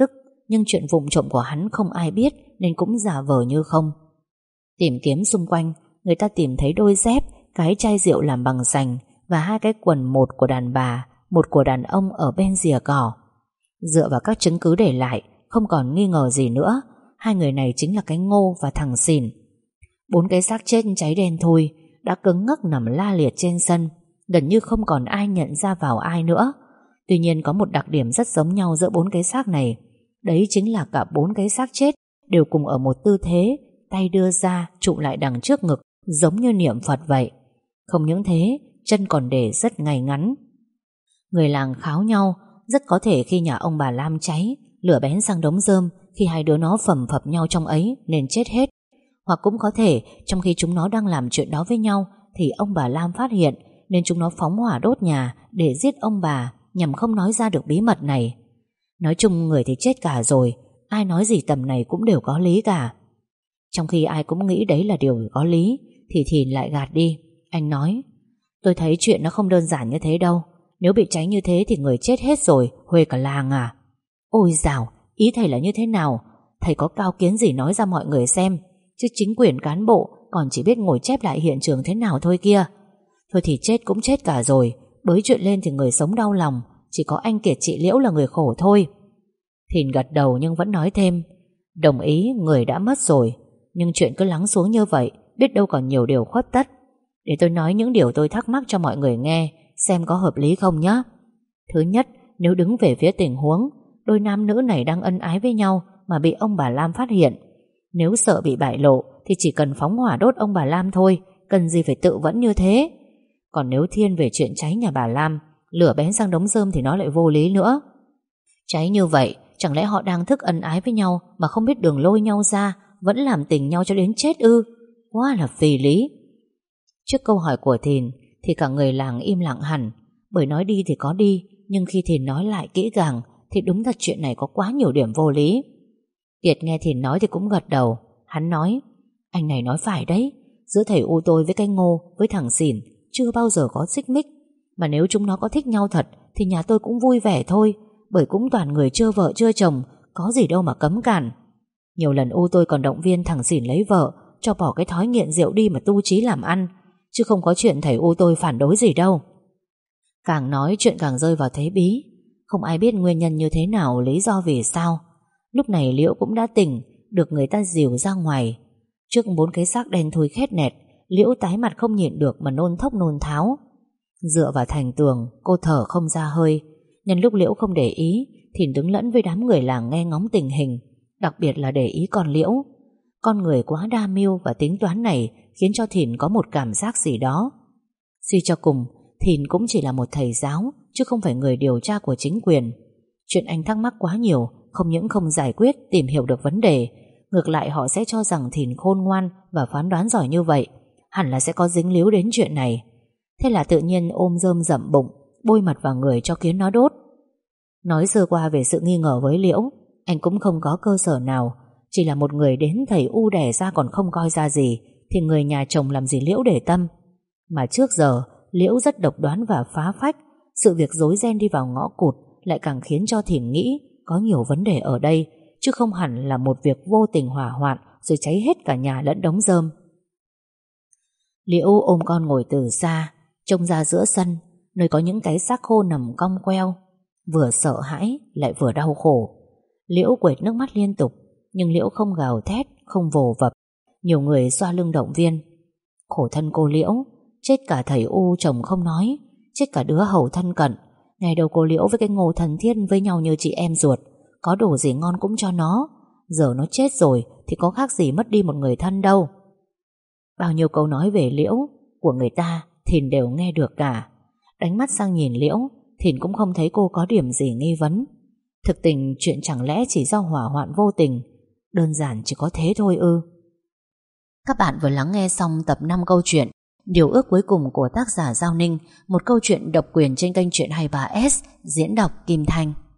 nhưng chuyện vụng trộm của hắn không ai biết nên cũng giả vờ như không. Tìm kiếm xung quanh, người ta tìm thấy đôi dép, cái chai rượu làm bằng sành và hai cái quần, một của đàn bà, một của đàn ông ở bên rìa cỏ. Dựa vào các chứng cứ để lại, không còn nghi ngờ gì nữa, hai người này chính là cái Ngô và thằng Xìn. Bốn cái xác chết cháy đen thui đã cứng ngắc nằm la liệt trên sân, gần như không còn ai nhận ra vào ai nữa. Tuy nhiên có một đặc điểm rất giống nhau giữa bốn cái xác này, đấy chính là cả bốn cái xác chết đều cùng ở một tư thế, tay đưa ra trụ lại đằng trước ngực, giống như niệm Phật vậy. Không những thế, chân còn để rất ngay ngắn. Người làng kháo nhau, rất có thể khi nhà ông bà Lam cháy, lửa bén sang đống rơm, khi hai đứa nó phầm phập nhau trong ấy nên chết hết. Hoặc cũng có thể trong khi chúng nó đang làm chuyện đó với nhau thì ông bà Lam phát hiện nên chúng nó phóng hỏa đốt nhà để giết ông bà, nhằm không nói ra được bí mật này. Nói chung người thì chết cả rồi, ai nói gì tầm này cũng đều có lý cả. Trong khi ai cũng nghĩ đấy là điều có lý thì Thìn lại gạt đi. Anh nói: tôi thấy chuyện nó không đơn giản như thế đâu. Nếu bị cháy như thế thì người chết hết rồi, huê cả làng à. Ôi dào, ý thầy là như thế nào? Thầy có cao kiến gì nói ra mọi người xem, chứ chính quyền cán bộ còn chỉ biết ngồi chép lại hiện trường thế nào thôi kia. Thôi thì chết cũng chết cả rồi, bới chuyện lên thì người sống đau lòng, chỉ có anh Kiệt chị Liễu là người khổ thôi. Thìn gật đầu nhưng vẫn nói thêm: đồng ý, người đã mất rồi, nhưng chuyện cứ lắng xuống như vậy, biết đâu còn nhiều điều khuất tất. Để tôi nói những điều tôi thắc mắc cho mọi người nghe, xem có hợp lý không nhé. Thứ nhất, nếu đứng về phía tình huống đôi nam nữ này đang ân ái với nhau mà bị ông bà Lam phát hiện, nếu sợ bị bại lộ thì chỉ cần phóng hỏa đốt ông bà Lam thôi, cần gì phải tự vẫn như thế. Còn nếu thiên về chuyện cháy nhà bà Lam, lửa bén sang đống rơm thì nó lại vô lý nữa. Cháy như vậy, chẳng lẽ họ đang thức ân ái với nhau mà không biết đường lôi nhau ra, vẫn làm tình nhau cho đến chết ư? Quá là phì lý. Trước câu hỏi của Thìn thì cả người làng im lặng hẳn, bởi nói đi thì có đi, nhưng khi Thìn nói lại kỹ càng thì đúng thật chuyện này có quá nhiều điểm vô lý. Kiệt nghe Thìn nói thì cũng gật đầu. Hắn nói: anh này nói phải đấy, giữa thầy U tôi với cái Ngô, với thằng Xìn chưa bao giờ có xích mích. Mà nếu chúng nó có thích nhau thật thì nhà tôi cũng vui vẻ thôi, bởi cũng toàn người chưa vợ chưa chồng, có gì đâu mà cấm cản. Nhiều lần U tôi còn động viên thằng Xìn lấy vợ, cho bỏ cái thói nghiện rượu đi mà tu chí làm ăn, chứ không có chuyện thầy U tôi phản đối gì đâu. Càng nói chuyện càng rơi vào thế bí, không ai biết nguyên nhân như thế nào, lý do vì sao. Lúc này Liễu cũng đã tỉnh, được người ta dìu ra ngoài. Trước bốn cái xác đen thui khét nẹt, Liễu tái mặt không nhịn được mà nôn thốc nôn tháo. Dựa vào thành tường, cô thở không ra hơi. Nhân lúc Liễu không để ý, Thìn đứng lẫn với đám người làng nghe ngóng tình hình, đặc biệt là để ý con Liễu. Con người quá đa mưu và tính toán này khiến cho Thìn có một cảm giác gì đó. Suy cho cùng, Thìn cũng chỉ là một thầy giáo, chứ không phải người điều tra của chính quyền. Chuyện anh thắc mắc quá nhiều, không những không giải quyết, tìm hiểu được vấn đề, ngược lại họ sẽ cho rằng Thìn khôn ngoan và phán đoán giỏi như vậy, hẳn là sẽ có dính líu đến chuyện này. Thế là tự nhiên ôm rơm rậm bụng, bôi mặt vào người cho kiến nó đốt. Nói sơ qua về sự nghi ngờ với Liễu, anh cũng không có cơ sở nào. Chỉ là một người đến thầy U đẻ ra còn không coi ra gì, thì người nhà chồng làm gì Liễu để tâm. Mà trước giờ Liễu rất độc đoán và phá phách. Sự việc rối ren đi vào ngõ cụt lại càng khiến cho Thìn nghĩ có nhiều vấn đề ở đây, chứ không hẳn là một việc vô tình hỏa hoạn rồi cháy hết cả nhà lẫn đống rơm. Liễu ôm con ngồi từ xa, trông ra giữa sân, nơi có những cái xác khô nằm cong queo. Vừa sợ hãi lại vừa đau khổ. Liễu quệt nước mắt liên tục, nhưng Liễu không gào thét, không vồ vập. Nhiều người xoa lưng động viên: khổ thân cô Liễu, chết cả thầy U chồng không nói, chết cả đứa hầu thân cận. Ngày đầu cô Liễu với cái Ngô thân thiết với nhau như chị em ruột, có đồ gì ngon cũng cho nó. Giờ nó chết rồi thì có khác gì mất đi một người thân đâu. Bao nhiêu câu nói về Liễu của người ta Thìn đều nghe được cả. Đánh mắt sang nhìn Liễu, Thìn cũng không thấy cô có điểm gì nghi vấn. Thực tình chuyện chẳng lẽ chỉ do hỏa hoạn vô tình, đơn giản chỉ có thế thôi ư? Các bạn vừa lắng nghe xong tập năm câu chuyện Điều ước cuối cùng của tác giả Giao Ninh, một câu chuyện độc quyền trên kênh Chuyện hai mươi ba S, diễn đọc Kim Thanh.